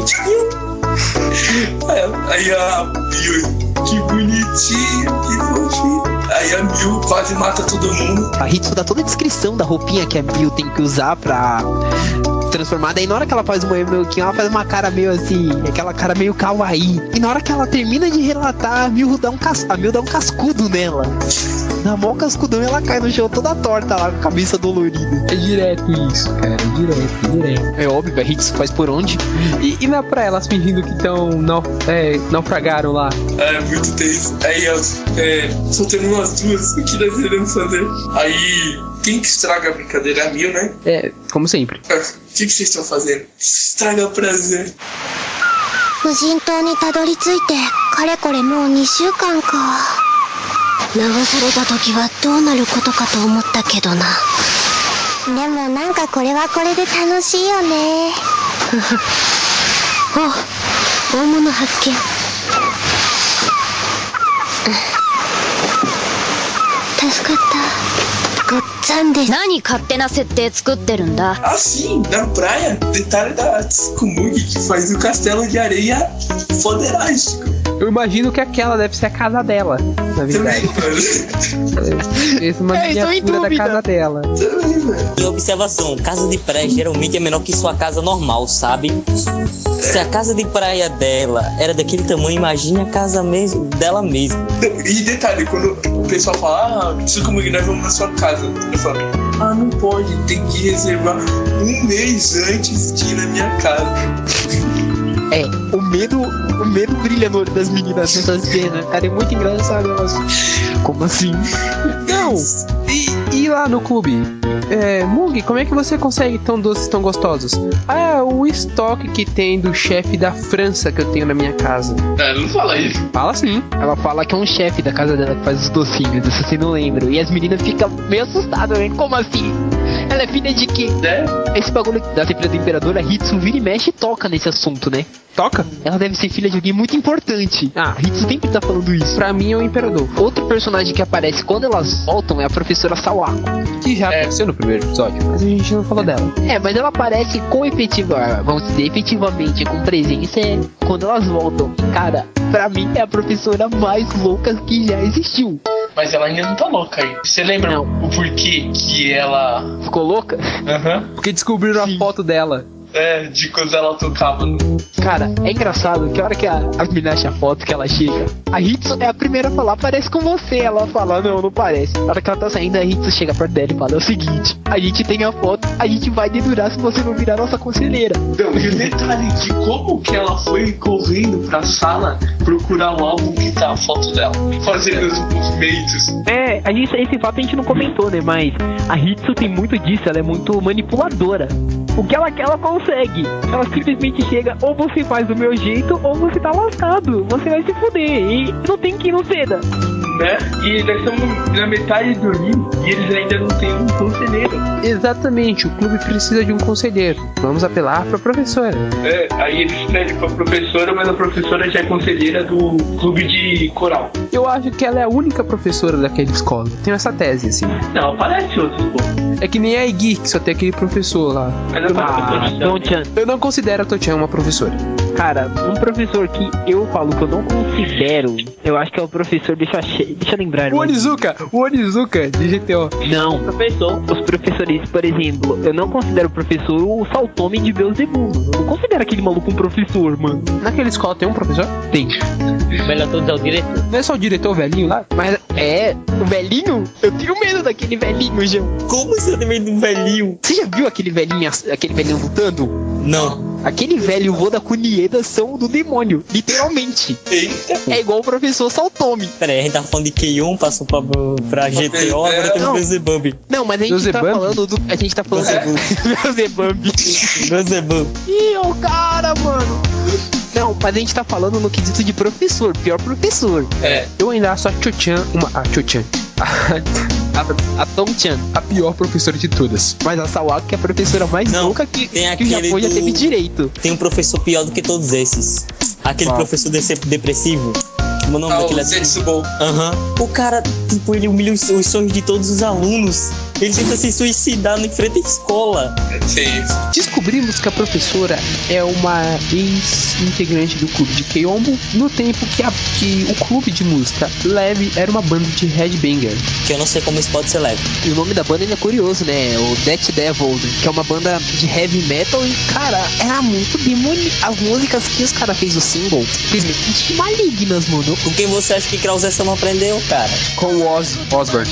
Aí a Mil, que bonitinho, que fofinho. Aí a Mil quase mata todo mundo. A Hitsu dá toda a descrição da roupinha que a Mil tem que usar pra transformar. Daí na hora que ela faz o Moemoequinho, ela faz uma cara meio assim, aquela cara meio kawaii. E na hora que ela termina de relatar, a Mil dá um cascudo nela. Na mão cascudão, ela cai no chão toda torta lá, com a cabeça dolorida. É direto isso, cara, direto. É óbvio, a Hitsu faz por onde. E na praia, elas fingindo que naufragaram lá. É muito tenso. Aí elas, só temos nós duas, o que nós iremos fazer? Aí, quem que estraga a brincadeira? É a Mil, né? Como sempre. O que vocês estão fazendo? Estraga o prazer. 無人島にたどり着いてかれこれもう2週間か。流された時はどうなることかと思ったけどな。でもなんかこれはこれで楽しいよね。大物発見。助かった。ごっつぁんです。 何勝手な設定作ってるんだ。 Sim, na praia, detalhe da Tsumugi que faz o castelo de areia foderástico. Eu imagino que aquela deve ser a casa dela, na verdade. Essa é uma miniatura da casa dela. E observação, casa de praia geralmente é menor que sua casa normal, sabe? Se a casa de praia dela era daquele tamanho, imagine a casa dela mesma. E detalhe, quando o pessoal fala, Tsumugi, nós vamos na sua casa. Eu falo, Ah, não pode, tem que reservar um mês antes de ir na minha casa. O medo brilha no olho das meninas nessas cenas, cara, é muito engraçado. Nossa. Como assim? Não! E lá no clube? Mug, como é que você consegue tão doces, tão gostosos? O estoque que tem do chefe da França que eu tenho na minha casa. Não fala isso. Fala sim. Ela fala que é um chefe da casa dela que faz os docinhos, isso você não lembra. E as meninas ficam meio assustadas, né? Como assim? Ela é filha de quê? Esse bagulho da filha do imperador, a Hitsu vira e mexe e toca nesse assunto, né? Toca? Ela deve ser filha de alguém muito importante. A Hitsu sempre tá falando isso. Pra mim é o imperador. Outro personagem que aparece quando elas voltam é a professora Sawako. Que já apareceu no primeiro episódio, mas a gente não falou dela. Mas ela aparece vamos dizer, efetivamente, com presença quando elas voltam. Cara, pra mim é a professora mais louca que já existiu. Mas ela ainda não tá louca aí. Você lembra o porquê que ela ficou louca? Porque descobriram a foto dela. De quando ela tocava no... Cara, é engraçado que a hora que a menina acha a foto que ela chega, a Hitsu é a primeira a falar, parece com você. Ela fala, não parece. Na hora que ela tá saindo, a Hitsu chega perto dela e fala, é o seguinte, a gente tem a foto, a gente vai dedurar se você não virar nossa conselheira. Então, e o detalhe de como que ela foi correndo pra sala procurar o álbum que tá a foto dela, fazendo os movimentos. Esse fato a gente não comentou, né? Mas a Hitsu tem muito disso, ela é muito manipuladora. O que ela quer, ela consegue. Ela simplesmente chega, ou você faz do meu jeito, ou você tá lascado. Você vai se fuder. E não tem que ir no seda. Né? E nós estamos na metade do livro e eles ainda não têm um conselheiro. Exatamente, o clube precisa de um conselheiro. Vamos apelar pra professora. Aí eles pedem pra professora, mas a professora já é conselheira do clube de coral. Eu acho que ela é a única professora daquela escola. Tenho essa tese, assim. Não, aparece outros, pô. É que nem a Iggy, que só tem aquele professor lá. Mas Tochan. Eu não considero a Tochan uma professora. Cara, um professor que eu falo que eu não considero, eu acho que é o professor, deixa eu lembrar. O Onizuka de GTO. Não, professor. Os professores, por exemplo, eu não considero o professor o Saltome de Beelzebub. Eu não considero aquele maluco um professor, mano. Naquela escola tem um professor? Tem. O melhor todos é o diretor. Não é só o diretor velhinho lá? Mas o velhinho? Eu tenho medo daquele velhinho, João. Como você tem medo do velhinho? Você já viu aquele velhinho lutando? Não. Aquele velho e o vô da Kunieda são do demônio, literalmente. Eita. É igual o professor Saltome. Pera aí, a gente tá falando de Keion, passou pra GTO, agora tem o Beelzebub. Não, mas a gente tá falando do... A gente tá falando do Beelzebub. Ih, o cara, mano. Não, mas a gente tá falando no quesito de professor, pior professor. Eu ainda acho a Cho-chan A Tom-chan, a pior professora de todas. Mas a Sawako que é a professora mais louca que o Japão já teve direito. Tem um professor pior do que todos esses. Aquele professor depressivo. Como é o nome daquele Zetsubo. O cara, tipo, ele humilha os sonhos de todos os alunos. Ele tenta se suicidar em frente à escola. Sim. Descobrimos que a professora é uma ex-integrante do clube de Keiombo, no tempo que o clube de música Leve era uma banda de headbanger. Que eu não sei como isso pode ser leve. E o nome da banda ainda é curioso, né? O Death Devil, que é uma banda de heavy metal. E, cara, era muito demônio. As músicas que os caras fez o single, simplesmente malignas, mano. Com quem você acha que Krause não aprendeu, cara? Com o Osborne.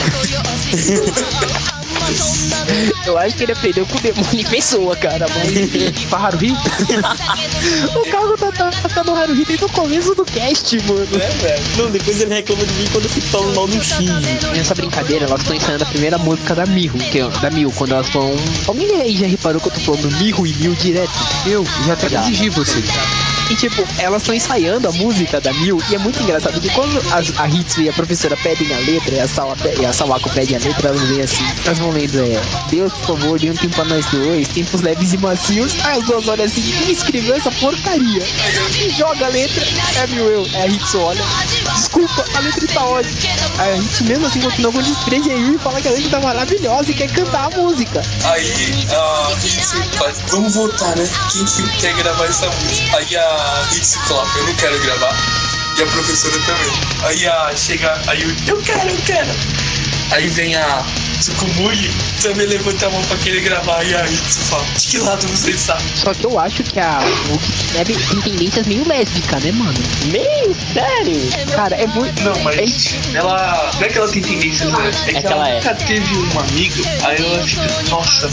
Eu acho que ele aprendeu com o demônio em pessoa, cara. Mas pra Haruhi? O carro tá no Haruhi desde o começo do cast, mano. Velho. Não, depois ele reclama de mim quando eu fico falando mal do Shinji. Nessa brincadeira, elas estão ensaiando a primeira música da Miho, da Mil, quando elas estão... Alguém aí já reparou que eu tô falando Miho e Mil direto? Eu já até exigi você. E tipo, elas estão ensaiando a música da Mil e é muito engraçado que quando a Hitsu e a professora pedem a letra e a Sawako pede a letra, elas vêm assim, elas vão lendo, Deus, por favor, dê um tempo pra nós dois, tempos leves e macios. Aí as duas olham assim, quem escreveu essa porcaria? E joga a letra, a Hitsu olha, desculpa, a letra tá ótima. Aí a Hitsu mesmo assim continua com desprezo e fala que a letra tá maravilhosa e quer cantar a música. Aí a Hitsu faz, vamos voltar, né? Quem que quer gravar essa música? Aí a Hitsu fala, eu não quero gravar. E a professora também. Aí chega, aí eu quero. Aí vem a Tsukumugi também levanta a mão pra querer gravar e aí você fala, de que lado você está? Só que eu acho que a Mugi tem tendências meio lésbica, né, mano? Meio sério? Cara, é muito... Não, mas ela... Não é que ela tem tendências, né? É que ela nunca teve um amigo, aí ela fica, nossa,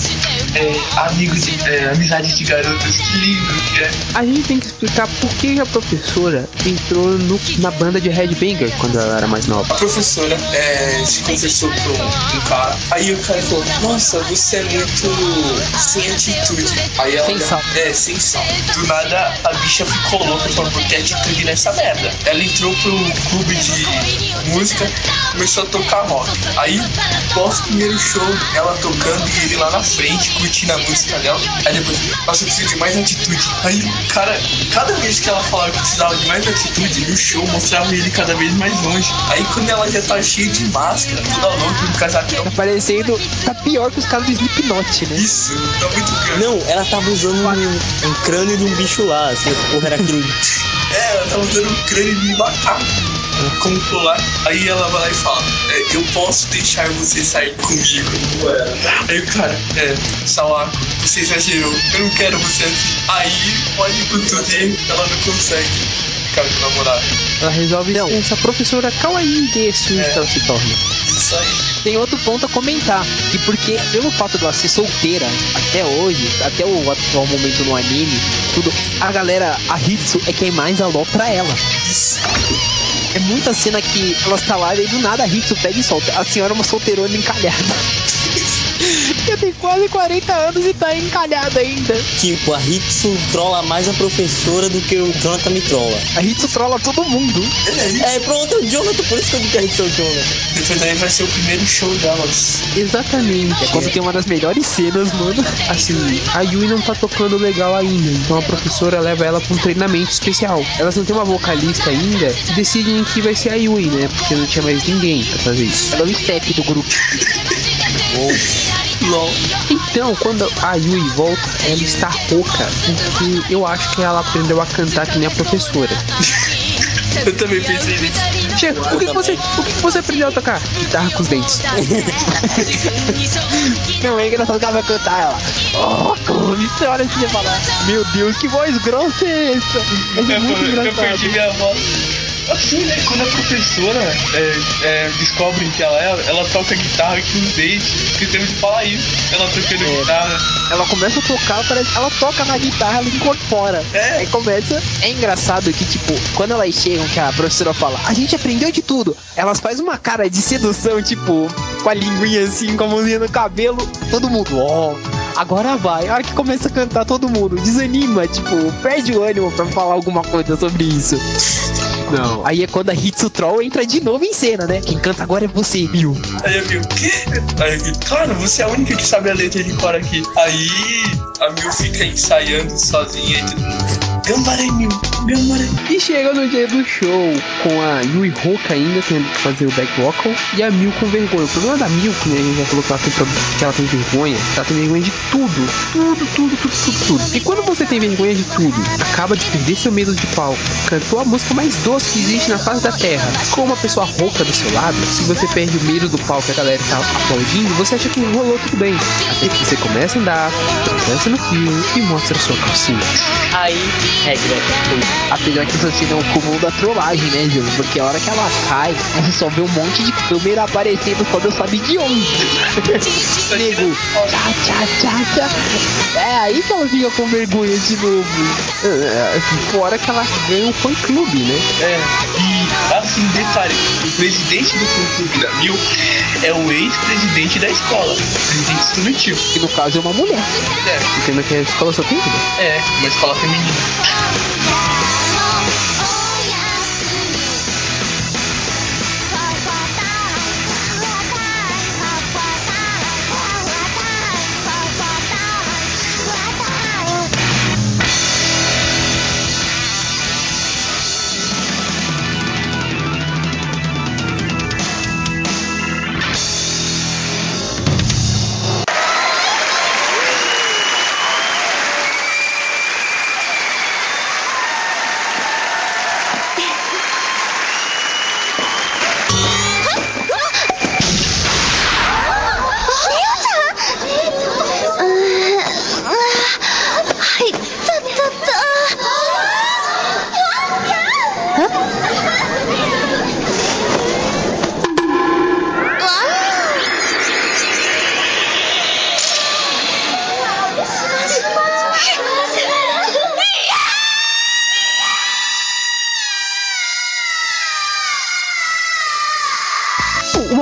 amizade de garotas, que lindo que é. A gente tem que explicar por que a professora entrou na banda de Headbanger quando ela era mais nova. A professora se confessou pra um cara, aí o cara falou, nossa, você é muito sem atitude. Aí ela... Sem sal. Sem sal. Do nada, a bicha ficou louca, falou, porque atitude nessa merda. Ela entrou pro clube de música, começou a tocar rock. Aí, após o primeiro show, ela tocando e ele lá na frente, curtindo a música dela. Aí depois, nossa, eu preciso de mais atitude. Aí, cara, cada vez que ela falava que precisava de mais atitude, no show mostrava ele cada vez mais longe. Aí quando ela já tá cheia de máscara, toda louca no casacão. Tá parecendo... Tá pior que os caras do Slipknot, né? Isso, tá muito pior. Não, ela tava usando um crânio de um bicho lá, assim, porra, era aquilo. Ela tava usando um crânio de macaco como colar. Aí ela vai lá e fala, eu posso deixar você sair comigo. Aí o cara, Sawako, você exagerou, eu não quero você assim. Aí pode ir pro tudo e ela não consegue ficar com o namorado. Ela resolve ser essa professora kawaii desse que ela se torna. Isso aí. Tem outro ponto a comentar, e porque pelo fato de ela ser solteira até hoje, até o atual momento no anime, tudo, a galera, a Hitsu é quem mais alopra ela. É muita cena que ela está lá e do nada a Hitsu pega e solta. A senhora é uma solteirona encalhada. Eu tenho quase 40 anos e tá encalhada ainda. Tipo, a Hitsu trola mais a professora do que o Jonathan me trola. A Hitsu trola todo mundo. Pronto, é o Jonathan, por isso que eu digo que a Hitsu é o Jonathan. Depois daí vai ser o primeiro show delas. Exatamente. É quando tem uma das melhores cenas, mano. Assim, a Yui não tá tocando legal ainda, então a professora leva ela pra um treinamento especial. Elas não tem uma vocalista ainda e decidem que vai ser a Yui, né? Porque não tinha mais ninguém pra fazer isso. Ela é o step do grupo. Então, quando a Yui volta, ela está rouca, porque eu acho que ela aprendeu a cantar que nem a professora. Eu também pensei nisso. Chega, o que você aprendeu a tocar? Guitarra com os dentes. Não é engraçado que ela vai cantar ela. Oh, como isso é hora de falar. Meu Deus, que voz grossa é essa? É muito engraçado. Eu perdi minha voz. Assim, né? Quando a professora descobre que ela toca guitarra com os dentes. Esquecemos de falar isso. Ela tocando guitarra. Ela começa a tocar, ela toca na guitarra, ela incorpora. Aí começa. É engraçado que, tipo, quando elas chegam, que a professora fala, a gente aprendeu de tudo. Elas fazem uma cara de sedução, tipo, com a linguinha assim, com a mãozinha no cabelo. Todo mundo, agora vai. A hora que começa a cantar, todo mundo desanima, tipo, perde o ânimo pra falar alguma coisa sobre isso. Não. Aí é quando a Hitsu Troll entra de novo em cena, né? Quem canta agora é você, Mil. Aí eu vi, o quê? Aí eu vi, claro, você é a única que sabe a letra de cor aqui. Aí a Mil fica ensaiando sozinha e todo mundo. Gambaré, Mil, gambaré. E chega no dia do show com a Yui rouca ainda, tendo que fazer o back vocal, e a Mil com vergonha. O problema da Mil, que a gente já falou que ela tem vergonha, ela tem vergonha de tudo. Tudo. E quando você tem vergonha de tudo, acaba de perder seu medo de palco. Cantou a música mais doce que existe na face da terra. Com uma pessoa rouca do seu lado, se você perde o medo do palco e a galera tá aplaudindo, você acha que rolou tudo bem. Até que você começa a andar, dança no fio e mostra sua calcinha. Aí, regra. Apesar que isso assim é o comum da trollagem, né, Gil? Porque a hora que ela cai, você só vê um monte de câmera aparecendo só Deus sabe de onde. Nego, tchá. É aí que ela fica com vergonha de novo. Fora que ela ganha um fã clube, né? E assim, detalhe, o presidente do fã clube da Mil é o ex-presidente da escola, presidente estudantil. Que no caso é uma mulher. Porque naquela escola só tem mulher. Uma escola feminina.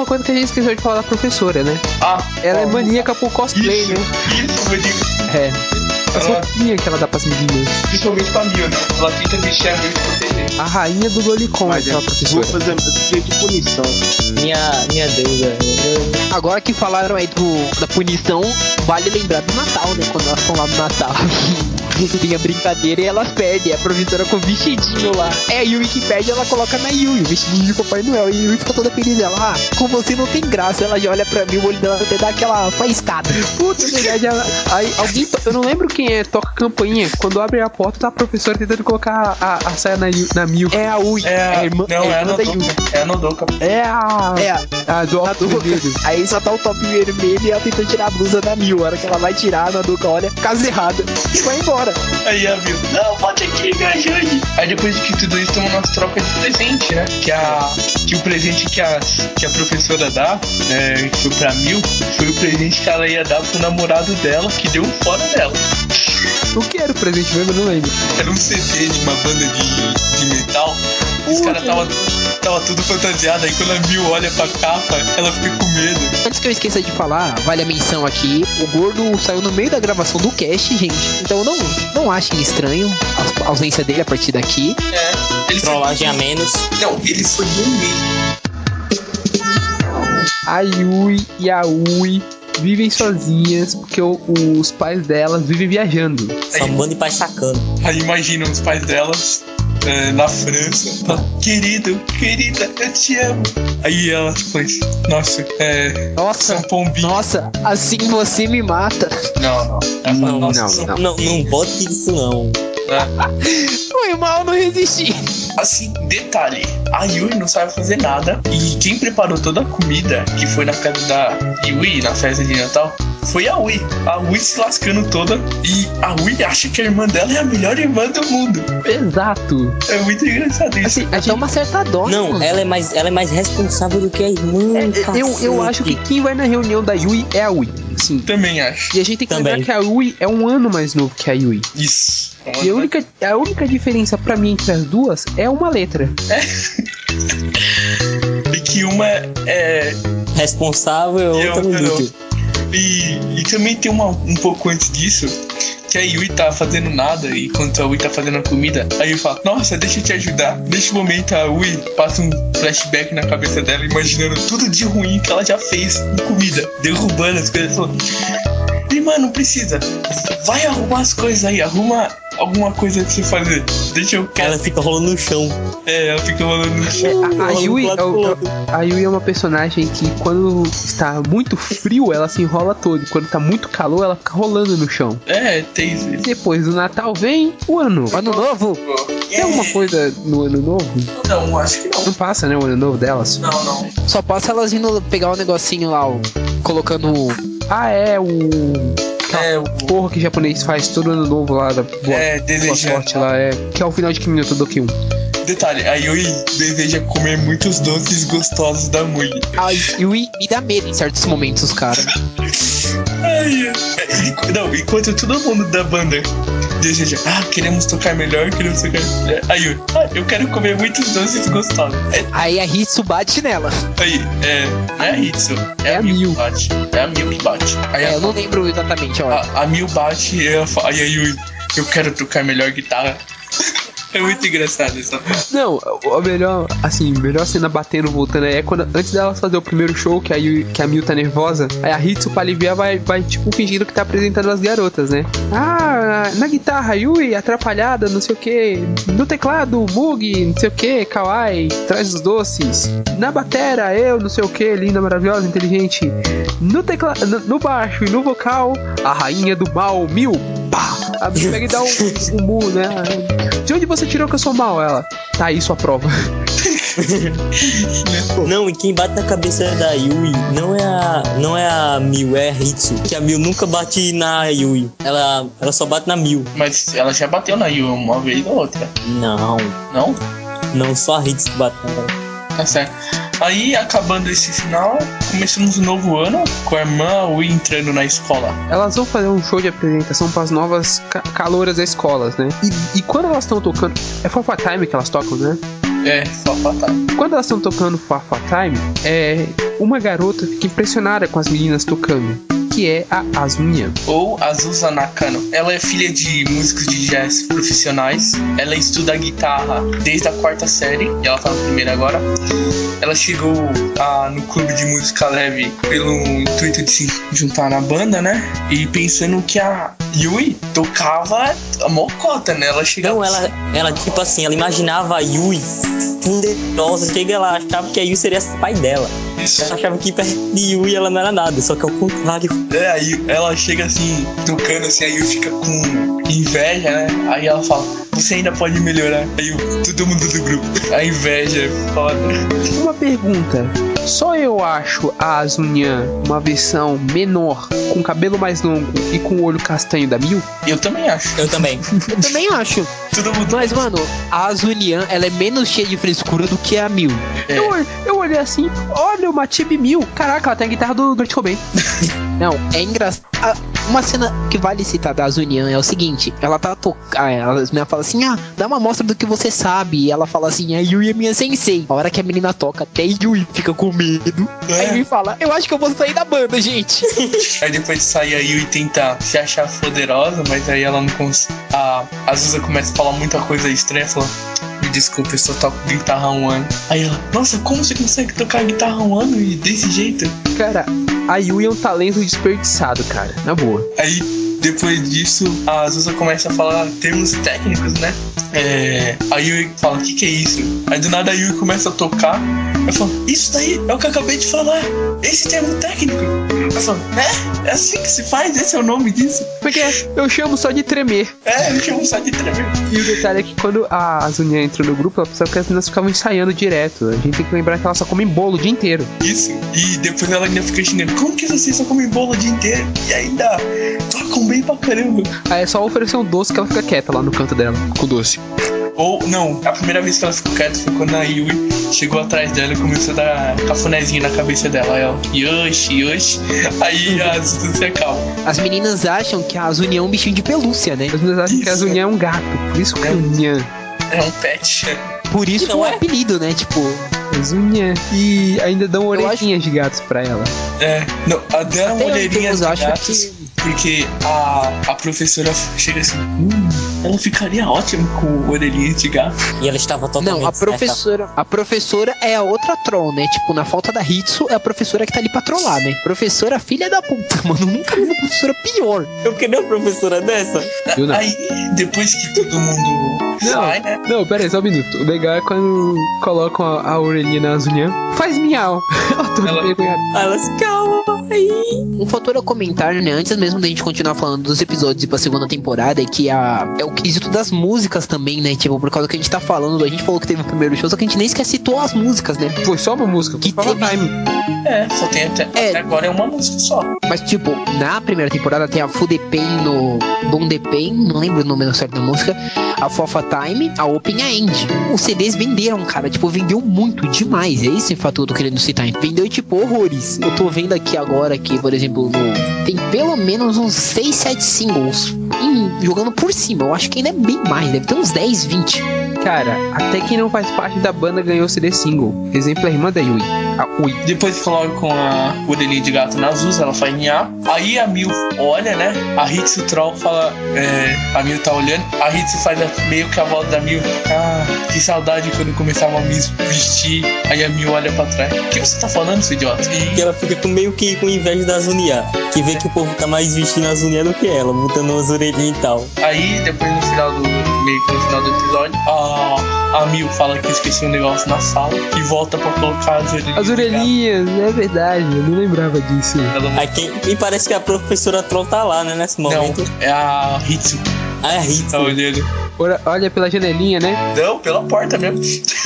coisa que a gente esqueceu de falar da professora, né? Ela é maníaca por cosplay, isso, né? Isso, maníaca. É. As roupinhas que ela dá pras meninas. Principalmente pra Mil, né? Ela tenta vestir a Mil de proteger. A rainha do Lolicon, Mas aquela professora. vou fazer de punição. Minha deusa. Agora que falaram aí da punição, vale lembrar do Natal, né? Quando elas estão lá no Natal. Tem a brincadeira e elas perdem. A professora com o vestidinho lá. É a Yui que perde, ela coloca na Yui o vestidinho de Papai Noel. E a Yui fica toda feliz. Ela, com você não tem graça. Ela já olha pra mim, o olho dela até dá aquela faiscada. Puta, verdade. Aí alguém, eu não lembro quem é, toca campainha. Quando abre a porta, tá a professora tentando colocar a saia na Mil. É a Yui. É a irmã, não, é a da Yui. Nodoka. É a Nodoka. É a do alto vermelho. Aí só tá o top vermelho e ela tentando tirar a blusa da Mil. A hora que ela vai tirar, a Nodoka olha, casa errada. E vai embora. Aí a Mil, não, pode aqui, me ajude. Aí depois de que tudo isso, tem uma troca de presente, né? Que o presente que a professora dá, que foi pra Mil, foi o presente que ela ia dar pro namorado dela, que deu fora dela. O que era o presente mesmo? Eu não lembro. Era um CD de uma banda de metal. Os caras tava tudo fantasiado. Aí quando a Mil olha pra capa, ela fica com medo. Antes que eu esqueça de falar, vale a menção aqui, o Gordo saiu no meio da gravação do cast, gente. Então não achem estranho a ausência dele a partir daqui. Ele Trollagem a menos. Não, ele foi no meio. A Yui e a Ui vivem sozinhas porque os pais delas vivem viajando. Só um bando de pai sacando. Aí imagina os pais delas na França. Querida, eu te amo. Aí ela faz, nossa, Nossa, pombinho. nossa, assim você me mata. Não bote isso não. Foi mal, não resisti. Assim, detalhe, a Yui não sabe fazer nada. E quem preparou toda a comida que foi na casa da Yui, na festa de Natal, foi a Ui. A Ui se lascando toda. E a Ui acha que a irmã dela é a melhor irmã do mundo. Exato. É muito engraçado isso. Assim, Até uma certa dó. Não, ela é mais responsável do que a irmã. Eu acho que quem vai na reunião da Yui é a Ui. Sim. Também acho. E a gente tem que lembrar que a Ui é um ano mais novo que a Yui. Isso. E a única diferença pra mim entre as duas é uma letra. E que uma é responsável e outra não. E também tem um pouco antes disso, que a Yui tá fazendo nada, e enquanto a Yui tá fazendo a comida, a Yui fala, nossa, deixa eu te ajudar. Neste momento a Yui passa um flashback na cabeça dela, imaginando tudo de ruim que ela já fez em comida, derrubando as coisas. E mano, não precisa. Vai arrumar as coisas aí, arruma alguma coisa pra você fazer. Deixa eu quero. Ela fica rolando no chão. Ela fica rolando no chão. A Yui é uma personagem que quando está muito frio, ela se enrola toda. E quando tá muito calor, ela fica rolando no chão. Tem isso. Depois do Natal vem o ano. Ano novo? Tem alguma coisa no ano novo? Não, acho que não. Não passa, né, o ano novo delas? Não. Só passa elas indo pegar o negocinho lá, colocando... o porra que o japonês faz todo ano novo lá da boa sorte lá, que é o final de Kimi no Todoki 1. Detalhe, a Yui deseja comer muitos doces gostosos da Mui. A Yui me dá medo em certos momentos, cara. Enquanto todo mundo da banda deseja, queremos tocar melhor, a Yui, eu quero comer muitos doces gostosos. Aí a Hitsu bate nela. Não é a Hitsu, é a Mil que bate. É a Mil que bate. Aí eu não lembro exatamente, ó. A Mil bate e a Yui, eu quero tocar melhor guitarra. É muito engraçado isso. Não, a melhor cena batendo, voltando é quando, antes delas fazer o primeiro show, que a Mil tá nervosa, aí a Hitsu pra aliviar vai tipo fingindo que tá apresentando as garotas, né? Na guitarra, Yui, atrapalhada, não sei o que. No teclado, Mugi, não sei o que, Kawaii, traz os doces. Na batera, eu, não sei o que, linda, maravilhosa, inteligente. No teclado, no baixo e no vocal, a rainha do mal, Mil. Pá! A Mil pega e dá um mu, né? De onde você tirou que eu sou mal? Ela, tá aí sua prova. Não, e quem bate na cabeça da Yui não é a Mil, é a Hitsu. Que a Mil nunca bate na Yui. Ela só bate na Mil. Mas ela já bateu na Yui uma vez ou outra. Não? Não, só a Hitsu que bate nela. Tá certo. Aí, acabando esse final, começamos um novo ano com a irmã Ui entrando na escola. Elas vão fazer um show de apresentação para as novas calouras das escolas, né? E quando elas estão tocando... É Fofa Time que elas tocam, né? É, Fafatime. Quando elas estão tocando Fafatime, uma garota fica impressionada com as meninas tocando, que é a Azunia. Ou Azusa Nakano. Ela é filha de músicos de jazz profissionais. Ela estuda guitarra desde a 4ª série, e ela tá na 1ª agora. Ela chegou no clube de música leve pelo intuito de se juntar na banda, né? E pensando que a Yui tocava a mocota, né? Ela chegava... Não, ela tipo assim, ela imaginava a Yui poderosa, chega ela achava que a Yui seria o pai dela. Isso. Ela achava que perto de Yui ela não era nada, só que ao contrário. Aí ela chega assim, tocando assim, aí Yui fica com inveja, né? Aí ela fala, você ainda pode melhorar. Aí todo mundo do grupo, a inveja é foda. Uma pergunta, só eu acho a Azunia uma versão menor, com cabelo mais longo e com o olho castanho da Miu? Eu também acho. Eu também. Eu também acho. Todo mundo. Mas, mano, a Azunian, ela é menos cheia de frescura do que a Miu. É. Eu olhei assim, olha uma Tibi Miu. Caraca, ela tem a guitarra do Kurt Cobain. Não, é engraçado. Uma cena que vale citar da Azunian é o seguinte: ela tá tocando. A menina fala assim: dá uma amostra do que você sabe. E ela fala assim: a Yui é minha sensei. A hora que a menina toca, até Yui fica com medo. Aí Yui fala: eu acho que eu vou sair da banda, gente. Aí depois de sair a Yui tenta se achar poderosa, mas aí ela não consegue. A Azusa começa a falar muita coisa estranha, fala: me desculpa, eu só toco guitarra há 1 ano. Aí ela: nossa, como você consegue tocar guitarra há 1 ano e desse jeito? Cara, a Yui é um talento desperdiçado, cara, na boa. Aí depois disso a Azusa começa a falar termos técnicos, né? A Yui fala: o que é isso? Aí do nada a Yui começa a tocar. Eu falo: isso daí é o que eu acabei de falar, esse termo técnico. Eu falo: é assim que se faz? Esse é o nome disso? Porque eu chamo só de tremer. Eu chamo só de tremer. E o detalhe é que quando a Azunia entrou no grupo, ela pensava que as meninas ficavam ensaiando direto. A gente tem que lembrar que elas só comem bolo o dia inteiro. Isso. E depois ela ainda fica xingando: como que vocês só comem bolo o dia inteiro? E ainda tocam bem pra caramba. Aí é só oferecer um doce que ela fica quieta lá no canto dela, com doce. Ou, não, a primeira vez que ela ficou quieta foi quando a Yui chegou atrás dela e começou a dar cafunézinho na cabeça dela. Aí ela: Yoshi. Aí a Azusa se acalma. As meninas acham que a Azunian é um bichinho de pelúcia, né? As meninas acham que a Azunia é um gato, por isso que é Azunia. É um pet. Por isso o apelido, né? Tipo, Azunia. E ainda dão orelhinhas de gatos pra ela. Não, deram orelhinhas de acho gatos. que... Porque a professora chega assim: ela ficaria ótima com orelhinhas de gato. E ela estava totalmente Não, a professora é a outra troll, né? Tipo, na falta da Hitsu, é a professora que tá ali pra trollar, né? Professora filha da puta, mano. Nunca vi uma professora pior. Eu queria uma professora dessa. Aí, depois que todo mundo sai, né? Não, pera aí, só um minuto. O legal é quando colocam a orelhinha na Azunia. Faz miau. Eu tô envergonhado. Elas, calma aí. Um fator a comentar, né? Antes mesmo da gente continuar falando dos episódios e pra 2ª temporada, é que é o quesito das músicas também, né? Tipo, por causa que a gente tá falando, a gente falou que teve o primeiro show, só que a gente nem sequer citou as músicas, né? Foi só uma música, que fala teve... time. Só tem até agora é uma música só. Mas, tipo, na primeira temporada tem a Fudepen no Bondepen, não lembro o nome certo da música, a Fofa Time, a Open e a End. Os CDs venderam, cara, tipo, vendeu muito demais. É esse fator que eu tô querendo citar. Vendeu, tipo, horrores. Eu tô vendo aqui agora que, por exemplo, tem pelo menos uns 6, 7 singles jogando por cima. Eu acho que ainda é bem mais, deve ter uns 10, 20. Cara, até quem não faz parte da banda ganhou CD single. Exemplo, a irmã da Yui, a Ui. Depois que coloca com a orelhinha de gato na Azusa, ela faz nha. Aí a Miu olha, né? A Hitsu Troll fala, a Miu tá olhando. A Hitsu faz meio que a volta da Miu. Que saudade quando começava a me vestir. Aí a Miu olha pra trás: o que você tá falando, seu idiota? E ela fica meio que com inveja da Azunia, que vê que o povo tá mais vestindo a Azunia do que ela, botando umas orelhinhas e tal. Aí depois no final do episódio, a Miu fala que esqueceu um negócio na sala e volta pra colocar as orelhinhas. As orelhinhas, é verdade, eu não lembrava disso. Aí parece que a professora Troll tá lá, né, nesse momento. Não, é a Hitsu. É a Hitsu. Tá olhando. Olha pela janelinha, né? Não, pela porta mesmo.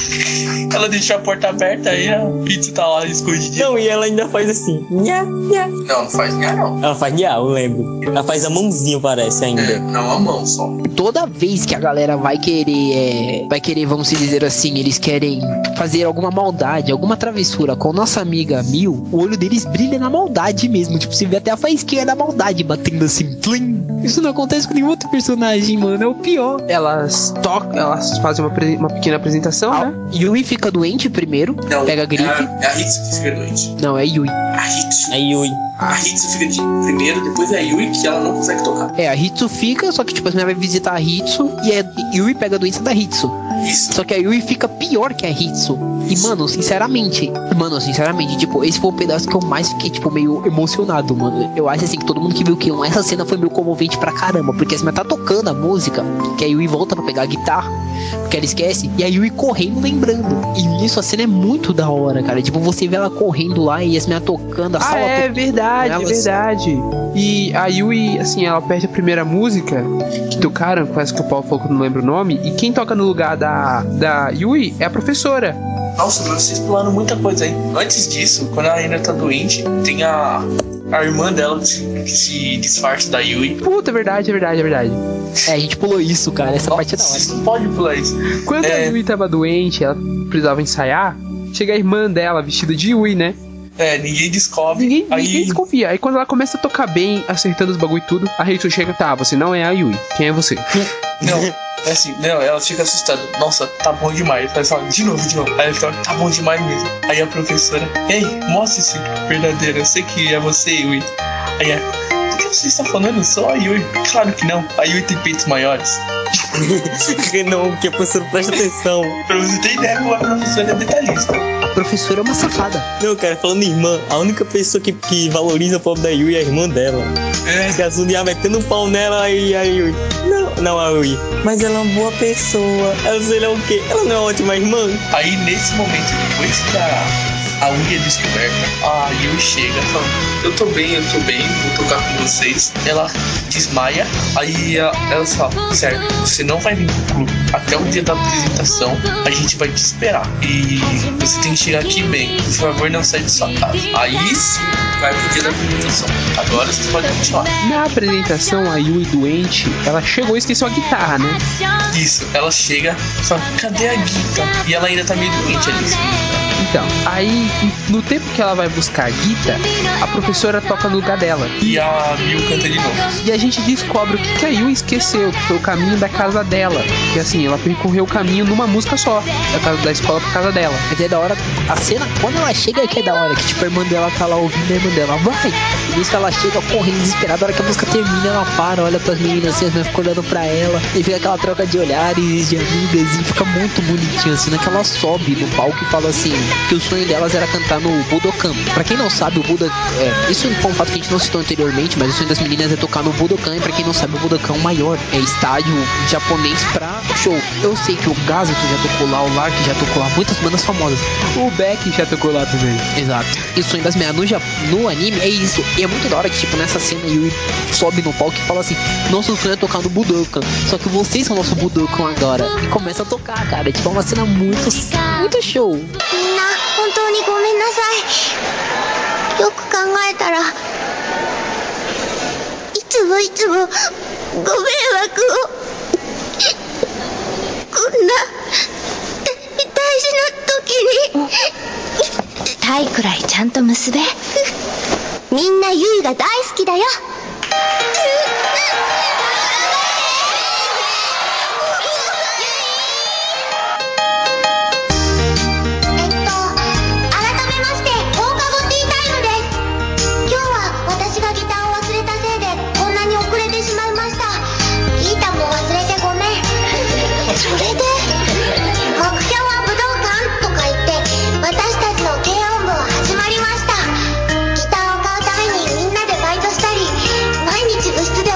Ela deixou a porta aberta, aí a Hitsu tá lá escondidinha. Não, e ela ainda faz assim. Nha, nha. Não faz nha, não. Ela faz nha, eu lembro. Ela faz a mãozinha, parece, ainda. Não, a mão só. Toda vez que a galera vai querer, vamos dizer assim, eles querem fazer alguma maldade, alguma travessura com nossa amiga Miu, o olho deles brilha na maldade mesmo. Tipo, você vê até a faísquinha da maldade batendo assim, plim. Isso não acontece com nenhum outro personagem, mano. É o pior. Ela elas fazem uma pequena apresentação, né? Yui fica doente primeiro, Não, pega gripe. É a Hitsu que fica doente. Não, é Yui. A Hitsu. A Yui. A Hitsu fica primeiro, depois é a Yui, que ela não consegue tocar. É, a Hitsu fica, só que tipo, a mulher vai visitar a Hitsu e a Yui pega a doença da Hitsu. Isso. Só que a Yui fica pior que a Hitsu. E, mano, sinceramente, tipo, esse foi o pedaço que eu mais fiquei, tipo, meio emocionado, mano. Eu acho assim que todo mundo que viu que essa cena foi meio comovente pra caramba. Porque a Yasmin tá tocando a música, que a Yui volta pra pegar a guitarra, porque ela esquece, e a Yui correndo lembrando. E nisso a cena é muito da hora, cara. Tipo, você vê ela correndo lá e a Yasmin tocando a sala. É verdade. E a Yui, assim, ela perde a primeira música que tocaram, parece que o Paulo falou que eu não lembro o nome. E quem toca no lugar da Yui é a professora. Nossa, mas vocês pularam muita coisa aí. Antes disso, quando ela ainda tá doente, tem a irmã dela que se disfarça da Yui. Puta, é verdade. É, a gente pulou isso, cara. Essa parte é da hora. Vocês não podem pular isso. Quando a Yui tava doente, ela precisava ensaiar, chega a irmã dela vestida de Yui, né? É, ninguém descobre. Ninguém desconfia. Aí quando ela começa a tocar bem, acertando os bagulho e tudo, a Rachel chega, tá, você não é a Yui. Quem é você? Não, é assim, não, ela fica assustada. Nossa, tá bom demais. Aí fala, de novo. Aí ela fala, tá bom demais mesmo. Aí a professora, ei, mostra esse verdadeiro, eu sei que é você, Yui. Aí do que você está falando? Eu sou a Yui. Claro que não, a Yui tem peitos maiores. Não, que a professora presta atenção. Pra você ter ideia, a professora é detalhista. A professora é uma safada. Não, cara, falando em irmã, a única pessoa que valoriza o pobre da Yui é a irmã dela. É. Se a Zunia metendo um pau nela e a Yui. Não a Yui. Mas ela é uma boa pessoa. Ela sei lá o quê? Ela não é uma ótima irmã. Aí nesse momento, depois que a Yui é descoberta, a Yui chega falando, eu tô bem, vou tocar com vocês. Ela desmaia, aí ela fala, sério, você não vai vir pro clube até o dia da apresentação, a gente vai te esperar. E você tem que chegar aqui bem, por favor, não sai de sua casa. Aí sim, vai pro dia da apresentação. Agora você pode continuar. Na apresentação, a Yui doente, ela chegou e esqueceu a guitarra, né? Isso, ela chega e fala, cadê a guitarra? E ela ainda tá meio doente ali, assim. Então, aí, no tempo que ela vai buscar a guitarra, a professora toca no lugar dela. E a Miu canta de novo. E a gente descobre o que a Yui esqueceu, que foi o caminho da casa dela. Que assim, ela percorreu o caminho numa música só, da escola pra casa dela. Mas é da hora, a cena, quando ela chega que é da hora, que tipo, a irmã dela tá lá ouvindo, a irmã dela vai. E nisso ela chega correndo desesperada, a hora que a música termina, ela para, olha pras meninas assim, as meninas ficam olhando pra ela, e fica aquela troca de olhares, de amigas, e fica muito bonitinho assim, que ela sobe no palco e fala assim, que o sonho delas era cantar no Budokan. Pra quem não sabe, o Buda, isso foi um fato que a gente não citou anteriormente, mas o sonho das meninas é tocar no Budokan, e pra quem não sabe, o Budokan é o maior, é estádio japonês pra show. Eu sei que o Gaza que já tocou lá, o Lark já tocou lá, muitas bandas famosas. O Beck já tocou lá também. Exato. E o sonho das meninas no anime é isso. E é muito da hora que, tipo, nessa cena Yui sobe no palco e fala assim, nosso sonho é tocar no Budokan, só que vocês são nosso Budokan agora. E começa a tocar, cara. Tipo, é uma cena muito show. 本当にごめんなさい。よく考えたらいつもご迷惑をこんな大事な時にタイくらいちゃんと結べ。みんなユイが大好きだよ。それで目標は武道館とか言って私たちの軽音部は始まりました。ギターを買うためにみんなでバイトしたり毎日部室で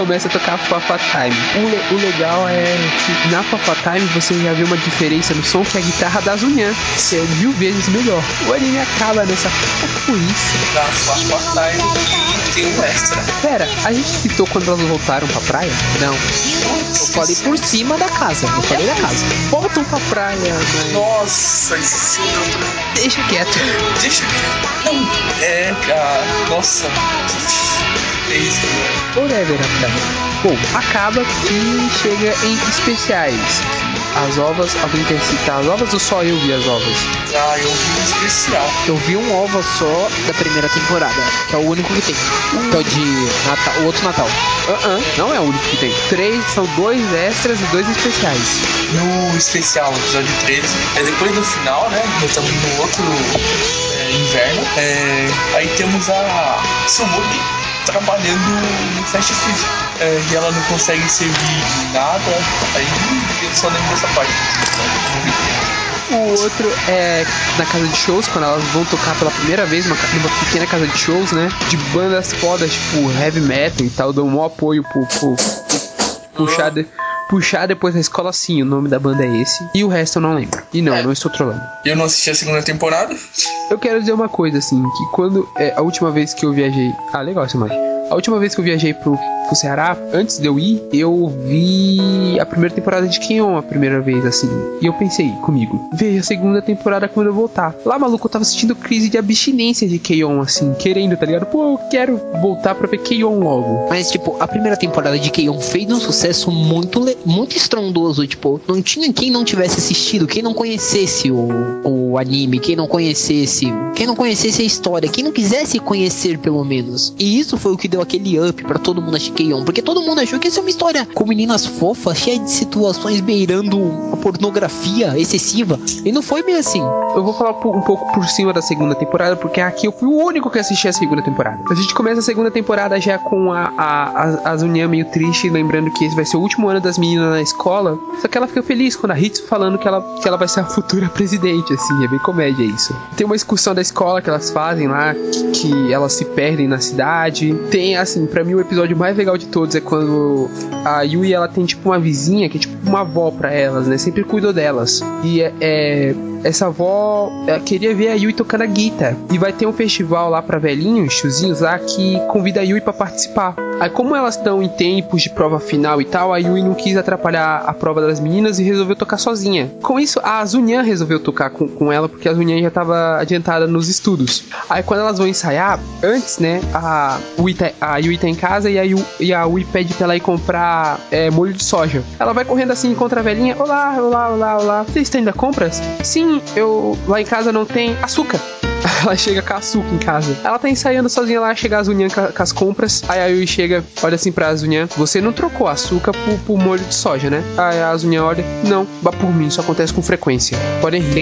começa a tocar Fafa Time. O legal é que na Fafa Time você já vê uma diferença no som, que a guitarra da Zunyan é 1000 vezes melhor. O anime acaba nessa fofuice. Na Fafa Time e tem um extra. Pera, a gente citou quando elas voltaram pra praia? Não. Eu falei por cima da casa. Eu falei da casa. Voltam pra praia, mas... Nossa, isso Deixa quieto. Não, nossa. É isso, Whatever, rapaz. Bom, acaba que chega em especiais. As ovas, alguém quer citar as ovas ou só eu vi as ovas? Eu vi um especial. Eu vi um OVA só da primeira temporada, que é o único que tem. Que é o de Natal, o outro Natal. Não é o único que tem. 3, são 2 extras e 2 especiais. No especial, no episódio 13, depois do final, né? Estamos no outro inverno. Aí temos a Tsumugi trabalhando no fast food. E ela não consegue servir nada. Aí eu só lembro dessa parte. O outro é na casa de shows, quando elas vão tocar pela primeira vez numa pequena casa de shows, né? De bandas fodas, tipo heavy metal e tal, dão um apoio pro puxar depois da escola, sim, o nome da banda é esse. E o resto eu não lembro. E não estou trolando. Eu não assisti a segunda temporada. Eu quero dizer uma coisa, assim, que quando... a última vez que eu viajei... legal essa imagem. A última vez que eu viajei pro Ceará, antes de eu ir, eu vi a primeira temporada de K-On! A primeira vez, assim. E eu pensei comigo, veja a segunda temporada quando eu voltar. Lá, maluco, eu tava sentindo crise de abstinência de K-On! Assim, querendo, tá ligado? Pô, eu quero voltar pra ver K-On! Logo. Mas, tipo, a primeira temporada de K-On! Fez um sucesso muito estrondoso. Tipo, não tinha quem não tivesse assistido, quem não conhecesse o anime, quem não conhecesse a história, quem não quisesse conhecer, pelo menos. E isso foi o que deu aquele up pra todo mundo assistir K-On! Porque todo mundo achou que ia ser uma história com meninas fofas, cheia de situações beirando a pornografia excessiva. E não foi bem assim. Eu vou falar um pouco por cima da segunda temporada, porque aqui eu fui o único que assisti a segunda temporada. A gente começa a segunda temporada já com a Zunyan meio triste, lembrando que esse vai ser o último ano das meninas na escola. Só que ela fica feliz quando a Hitsu falando que ela vai ser a futura presidente, assim, é bem comédia isso. Tem uma excursão da escola que elas fazem lá, que elas se perdem na cidade. Tem, assim, pra mim o episódio mais legal de todos é quando a Yui, ela tem tipo uma vizinha que é tipo uma avó pra elas, né? Sempre cuidou delas. E essa avó queria ver a Yui tocando a guitarra. E vai ter um festival lá pra velhinhos, tiozinhos lá, que convida a Yui pra participar. Aí, como elas estão em tempos de prova final e tal, a Yui não quis atrapalhar a prova das meninas e resolveu tocar sozinha. Com isso, a Zunyan resolveu tocar com ela, porque a Zunyan já tava adiantada nos estudos. Aí, quando elas vão ensaiar, antes, né, a Yui tá em casa e a Yui pede pra ela ir comprar molho de soja. Ela vai correndo assim, encontra a velhinha. Olá. Vocês têm ainda compras? Sim, lá em casa não tem açúcar. Ela chega com açúcar em casa. Ela tá ensaiando sozinha lá, chega a Zunyan com as compras. Aí a Yui chega, olha assim pra Zunyan: você não trocou açúcar por molho de soja, né? Aí a Zunyan olha: não, vá por mim, isso acontece com frequência. Podem rir.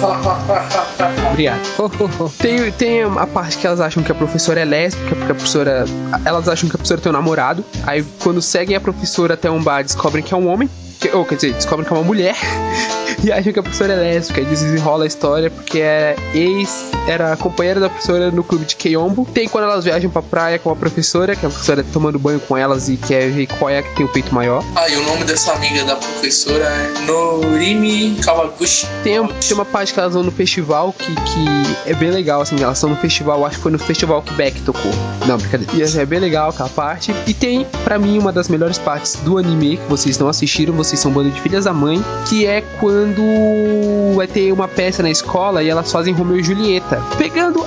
Obrigado. Tem a parte que elas acham que a professora é lésbica, porque a professora... Elas acham que a professora tem um namorado. Aí quando seguem a professora até um bar, descobrem que é um homem. Quer dizer, descobrem que é uma mulher. E acham que a professora é lésbica. E desenrola a história porque era companheira da professora no clube de Keyombo. Tem quando elas viajam pra praia com a professora, que a professora tá tomando banho com elas e quer ver qual é que tem o peito maior. E o nome dessa amiga da professora é Norimi Kawaguchi. Tem uma parte que elas vão no festival que é bem legal, assim. Elas estão no festival, acho que foi no festival que Beck tocou. Não, brincadeira. E é bem legal aquela parte. E tem, pra mim, uma das melhores partes do anime que vocês não assistiram, vocês são bando de filhas da mãe, que é quando vai ter uma peça na escola e elas fazem Romeu e Julieta, pegando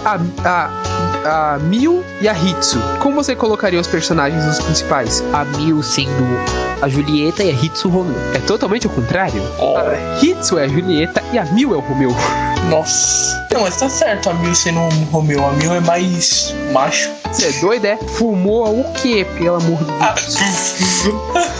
a Miu e a Hitsu. Como você colocaria os personagens dos principais? A Miu sendo a Julieta e a Hitsu o Romeu. É totalmente o contrário. A Hitsu é a Julieta e a Miu é o Romeu. Nossa. Não, mas tá certo a Miu sendo um Romeu. A Miu é mais macho. Você é doido, é? Fumou o quê, pelo amor de Deus?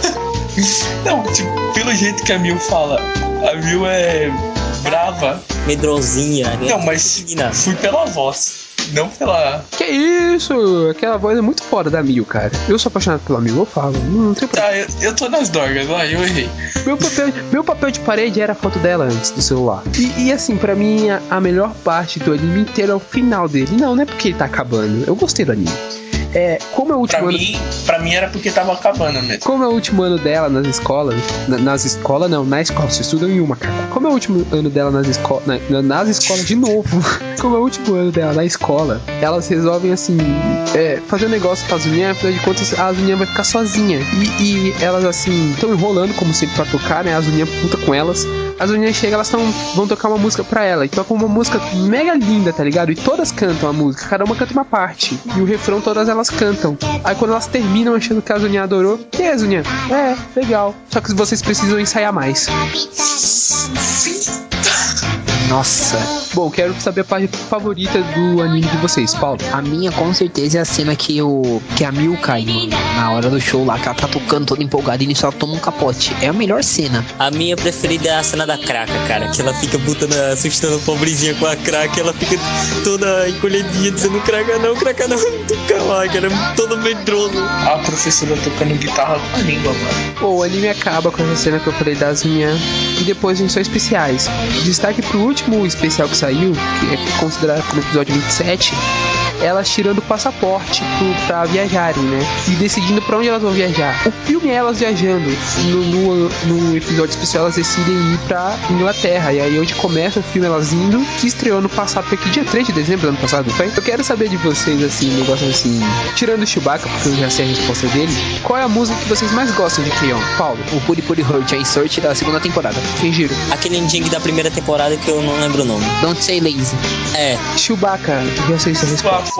Não, tipo, pelo jeito que a Miu fala, a Miu é brava. Medrosinha, né? Não, mas fui pela voz, não pela... Que isso? Aquela voz é muito foda da Miu, cara. Eu sou apaixonado pela Miu, eu falo. Não tem problema. Tá, eu tô nas dorgas, vai, eu errei. Meu papel de parede era a foto dela antes do celular. E assim, pra mim, a melhor parte do anime inteiro é o final dele. Não é porque ele tá acabando. Eu gostei do anime. como é o último ano... Pra mim era porque tava acabando mesmo. Como é o último ano dela nas escolas... Na escola, vocês estudam em uma, cara. Como é o último ano dela nas escolas... Nas escolas, de novo. Como é o último ano dela na escola, elas resolvem, assim, fazer um negócio com as unhas, afinal de contas, a unhas vai ficar sozinha. E elas, assim, estão enrolando, como sempre, pra tocar, né? As unhas puta com elas. As unhas chegam, elas vão tocar uma música pra ela. E tocam uma música mega linda, tá ligado? E todas cantam a música, cada uma canta uma parte. E o refrão todas elas cantam. Aí quando elas terminam achando que a Zuninha adorou, que é, Zuninha? Legal. Só que vocês precisam ensaiar mais. Nossa. Bom, quero saber a parte favorita do anime de vocês, Paulo. A minha, com certeza, é a cena que a Miu cai, mano. Na hora do show lá, que ela tá tocando toda empolgada e nisso ela toma um capote. É a melhor cena. A minha preferida é a cena da Kraka, cara. Que ela fica assustando a pobrezinha com a Kraka. Ela fica toda encolhidinha, dizendo Kraka não, toca lá, cara. Todo medroso. A professora tocando guitarra com a língua, mano. Pô, o anime acaba com essa cena que eu falei das minhas. E depois vem só especiais. Destaque pro último especial que saiu, que é considerado como episódio 27, elas tirando o passaporte pra viajarem, né? E decidindo pra onde elas vão viajar. O filme é elas viajando. No episódio especial elas decidem ir pra Inglaterra. E aí onde começa o filme elas indo, que estreou no passado, foi aqui dia 3 de dezembro do ano passado, foi? Eu quero saber de vocês, assim, negócio assim, tirando o Chewbacca, porque eu já sei a resposta dele, qual é a música que vocês mais gostam de K-On? Paulo? O Puri Puri Hurt, a insert da segunda temporada. Kenjiro? Aquele ending da primeira temporada que eu não lembro o nome. Don't Say Lazy. Chewbacca, já sei essa resposta.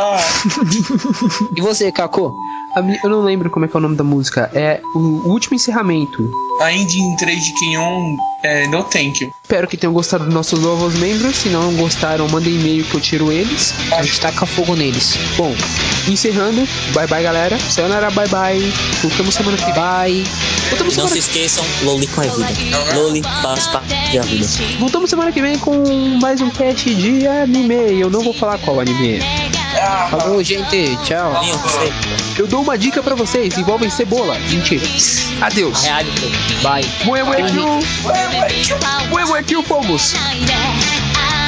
E você, Kako? Eu não lembro como é que é o nome da música. É o último encerramento. A ending 3 de Kenyon é No Thank You. Espero que tenham gostado dos nossos novos membros. Se não gostaram, mandem e-mail que eu tiro eles. A gente taca fogo neles. Bom, encerrando. Bye bye, galera. Sayonara, bye bye. Voltamos semana que vem. Bye. Não se esqueçam, Loli com a vida. Loli faz parte da vida. Voltamos semana que vem com mais um cast de anime. Eu não vou falar qual anime é. Falou, gente. Tchau. Eu dou uma dica pra vocês. Envolvem cebola. Mentira. Adeus. Bye. Moe moe kill. Fomos.